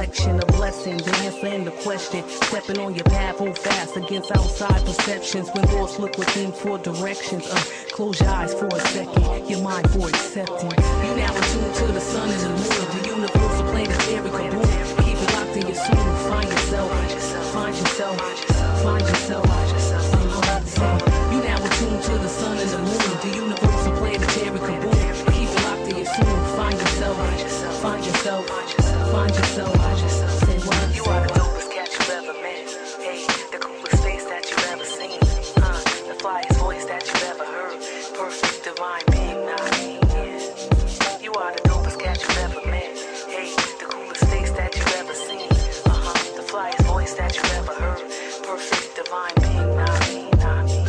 a blessing. The answer and the question. Stepping on your path, hold fast against outside perceptions. When thoughts look within for directions. Uh, close your eyes for a second. Your mind for accepting. You now attuned to the sun and the moon. The universe will play the theory. Kaboom. Keep it locked in your soul. Find yourself. Find yourself. Find yourself. Uh-huh. You now attuned to the sun and the moon. The universe will play the theory. Kaboom. Keep it locked in your soul. Find yourself. Find yourself. Find yourself. Say what?
You are the dopest cat you've ever met. Hey, the coolest face that you've ever seen. Uh, the flyest voice that you've ever heard. Perfect divine being, not me. Yeah. You are the dopest cat you've ever met. Hey, the coolest face that you've ever seen. Uh huh. The flyest voice that you've ever heard. Perfect divine being, not me, not me.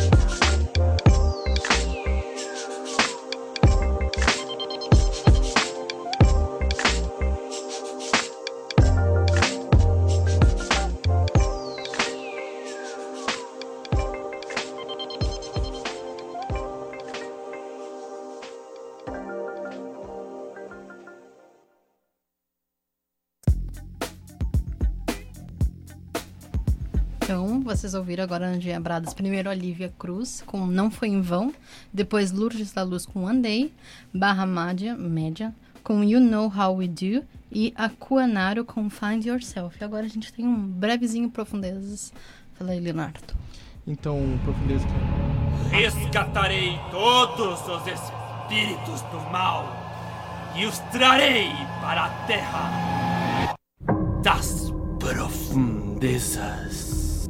Então, vocês ouviram agora Anjinha Bradas, primeiro Olivia Cruz, com Não Foi Em Vão, depois Lourdes da Luz com One Day, Barra Média, Média com You Know How We Do e Aquanaro com Find Yourself. E agora a gente tem um brevezinho Profundezas. Fala aí, Leonardo.
Então, Profundezas...
Resgatarei todos os espíritos do mal e os trarei para a terra das profundezas.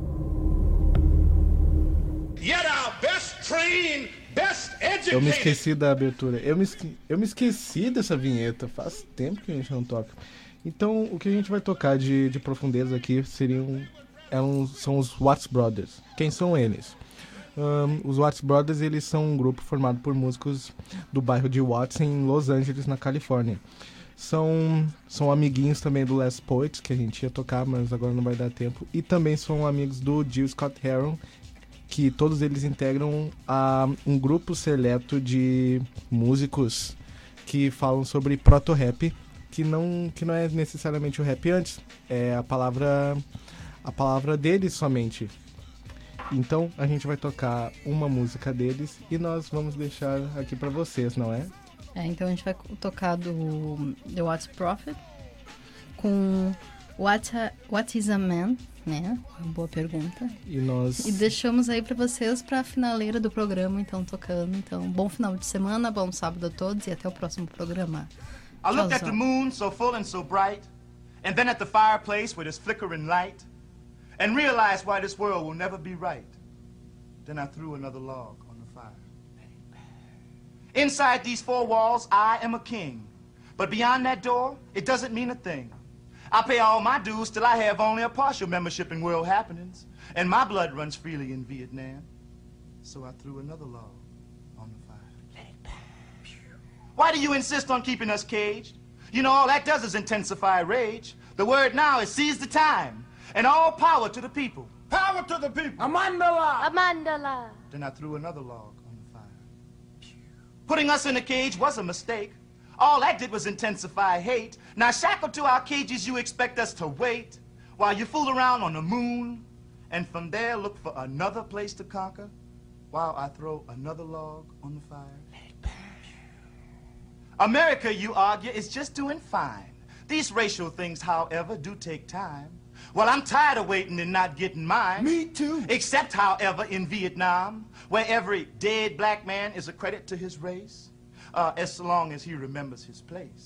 Yet our best trained, best educated.
Eu me esqueci da abertura. Eu me, esque... eu me esqueci dessa vinheta. Faz tempo que a gente não toca. Então, o que a gente vai tocar de, de Profundeza aqui seriam, é um, são os Watts Brothers. Quem são eles? Um, os Watts Brothers, eles são um grupo formado por músicos do bairro de Watts, em Los Angeles, na Califórnia. São, são amiguinhos também do Les Poets, que a gente ia tocar, mas agora não vai dar tempo. E também são amigos do Jill Scott Heron, que todos eles integram a um grupo seleto de músicos que falam sobre proto-rap, que não, que não é necessariamente o rap antes, é a palavra, a palavra deles somente. Então a gente vai tocar uma música deles e nós vamos deixar aqui pra vocês, não é?
É, então a gente vai tocar do The Watts Prophet com What, a, What is a Man, né? Uma boa pergunta.
E nós...
E deixamos aí pra vocês pra finaleira do programa, então, tocando. Então, bom final de semana, bom sábado a todos e até o próximo programa.
I looked at the moon so full and so bright, and then at the fireplace with its flickering light, and realized why this world will never be right. Then I threw another log on the fire. Inside these four walls, I am a king. But beyond that door, it doesn't mean a thing. I pay all my dues till I have only a partial membership in world happenings, and my blood runs freely in Vietnam. So I threw another log on the fire. Let it burn. Why do you insist on keeping us caged? You know, all that does is intensify rage. The word now is seize the time, and all power to the people. Power to the people.
Amandala. Amandala.
Then I threw another log on the fire. Putting us in a cage was a mistake. All that did was intensify hate. Now shackled to our cages, you expect us to wait while you fool around on the moon, and from there look for another place to conquer while I throw another log on the fire. Let it burn. America, you argue, is just doing fine. These racial things, however, do take time. Well, I'm tired of waiting and not getting mine. Me too. Except, however, in Vietnam, where every dead black man is a credit to his race. Uh, as long as he remembers his place.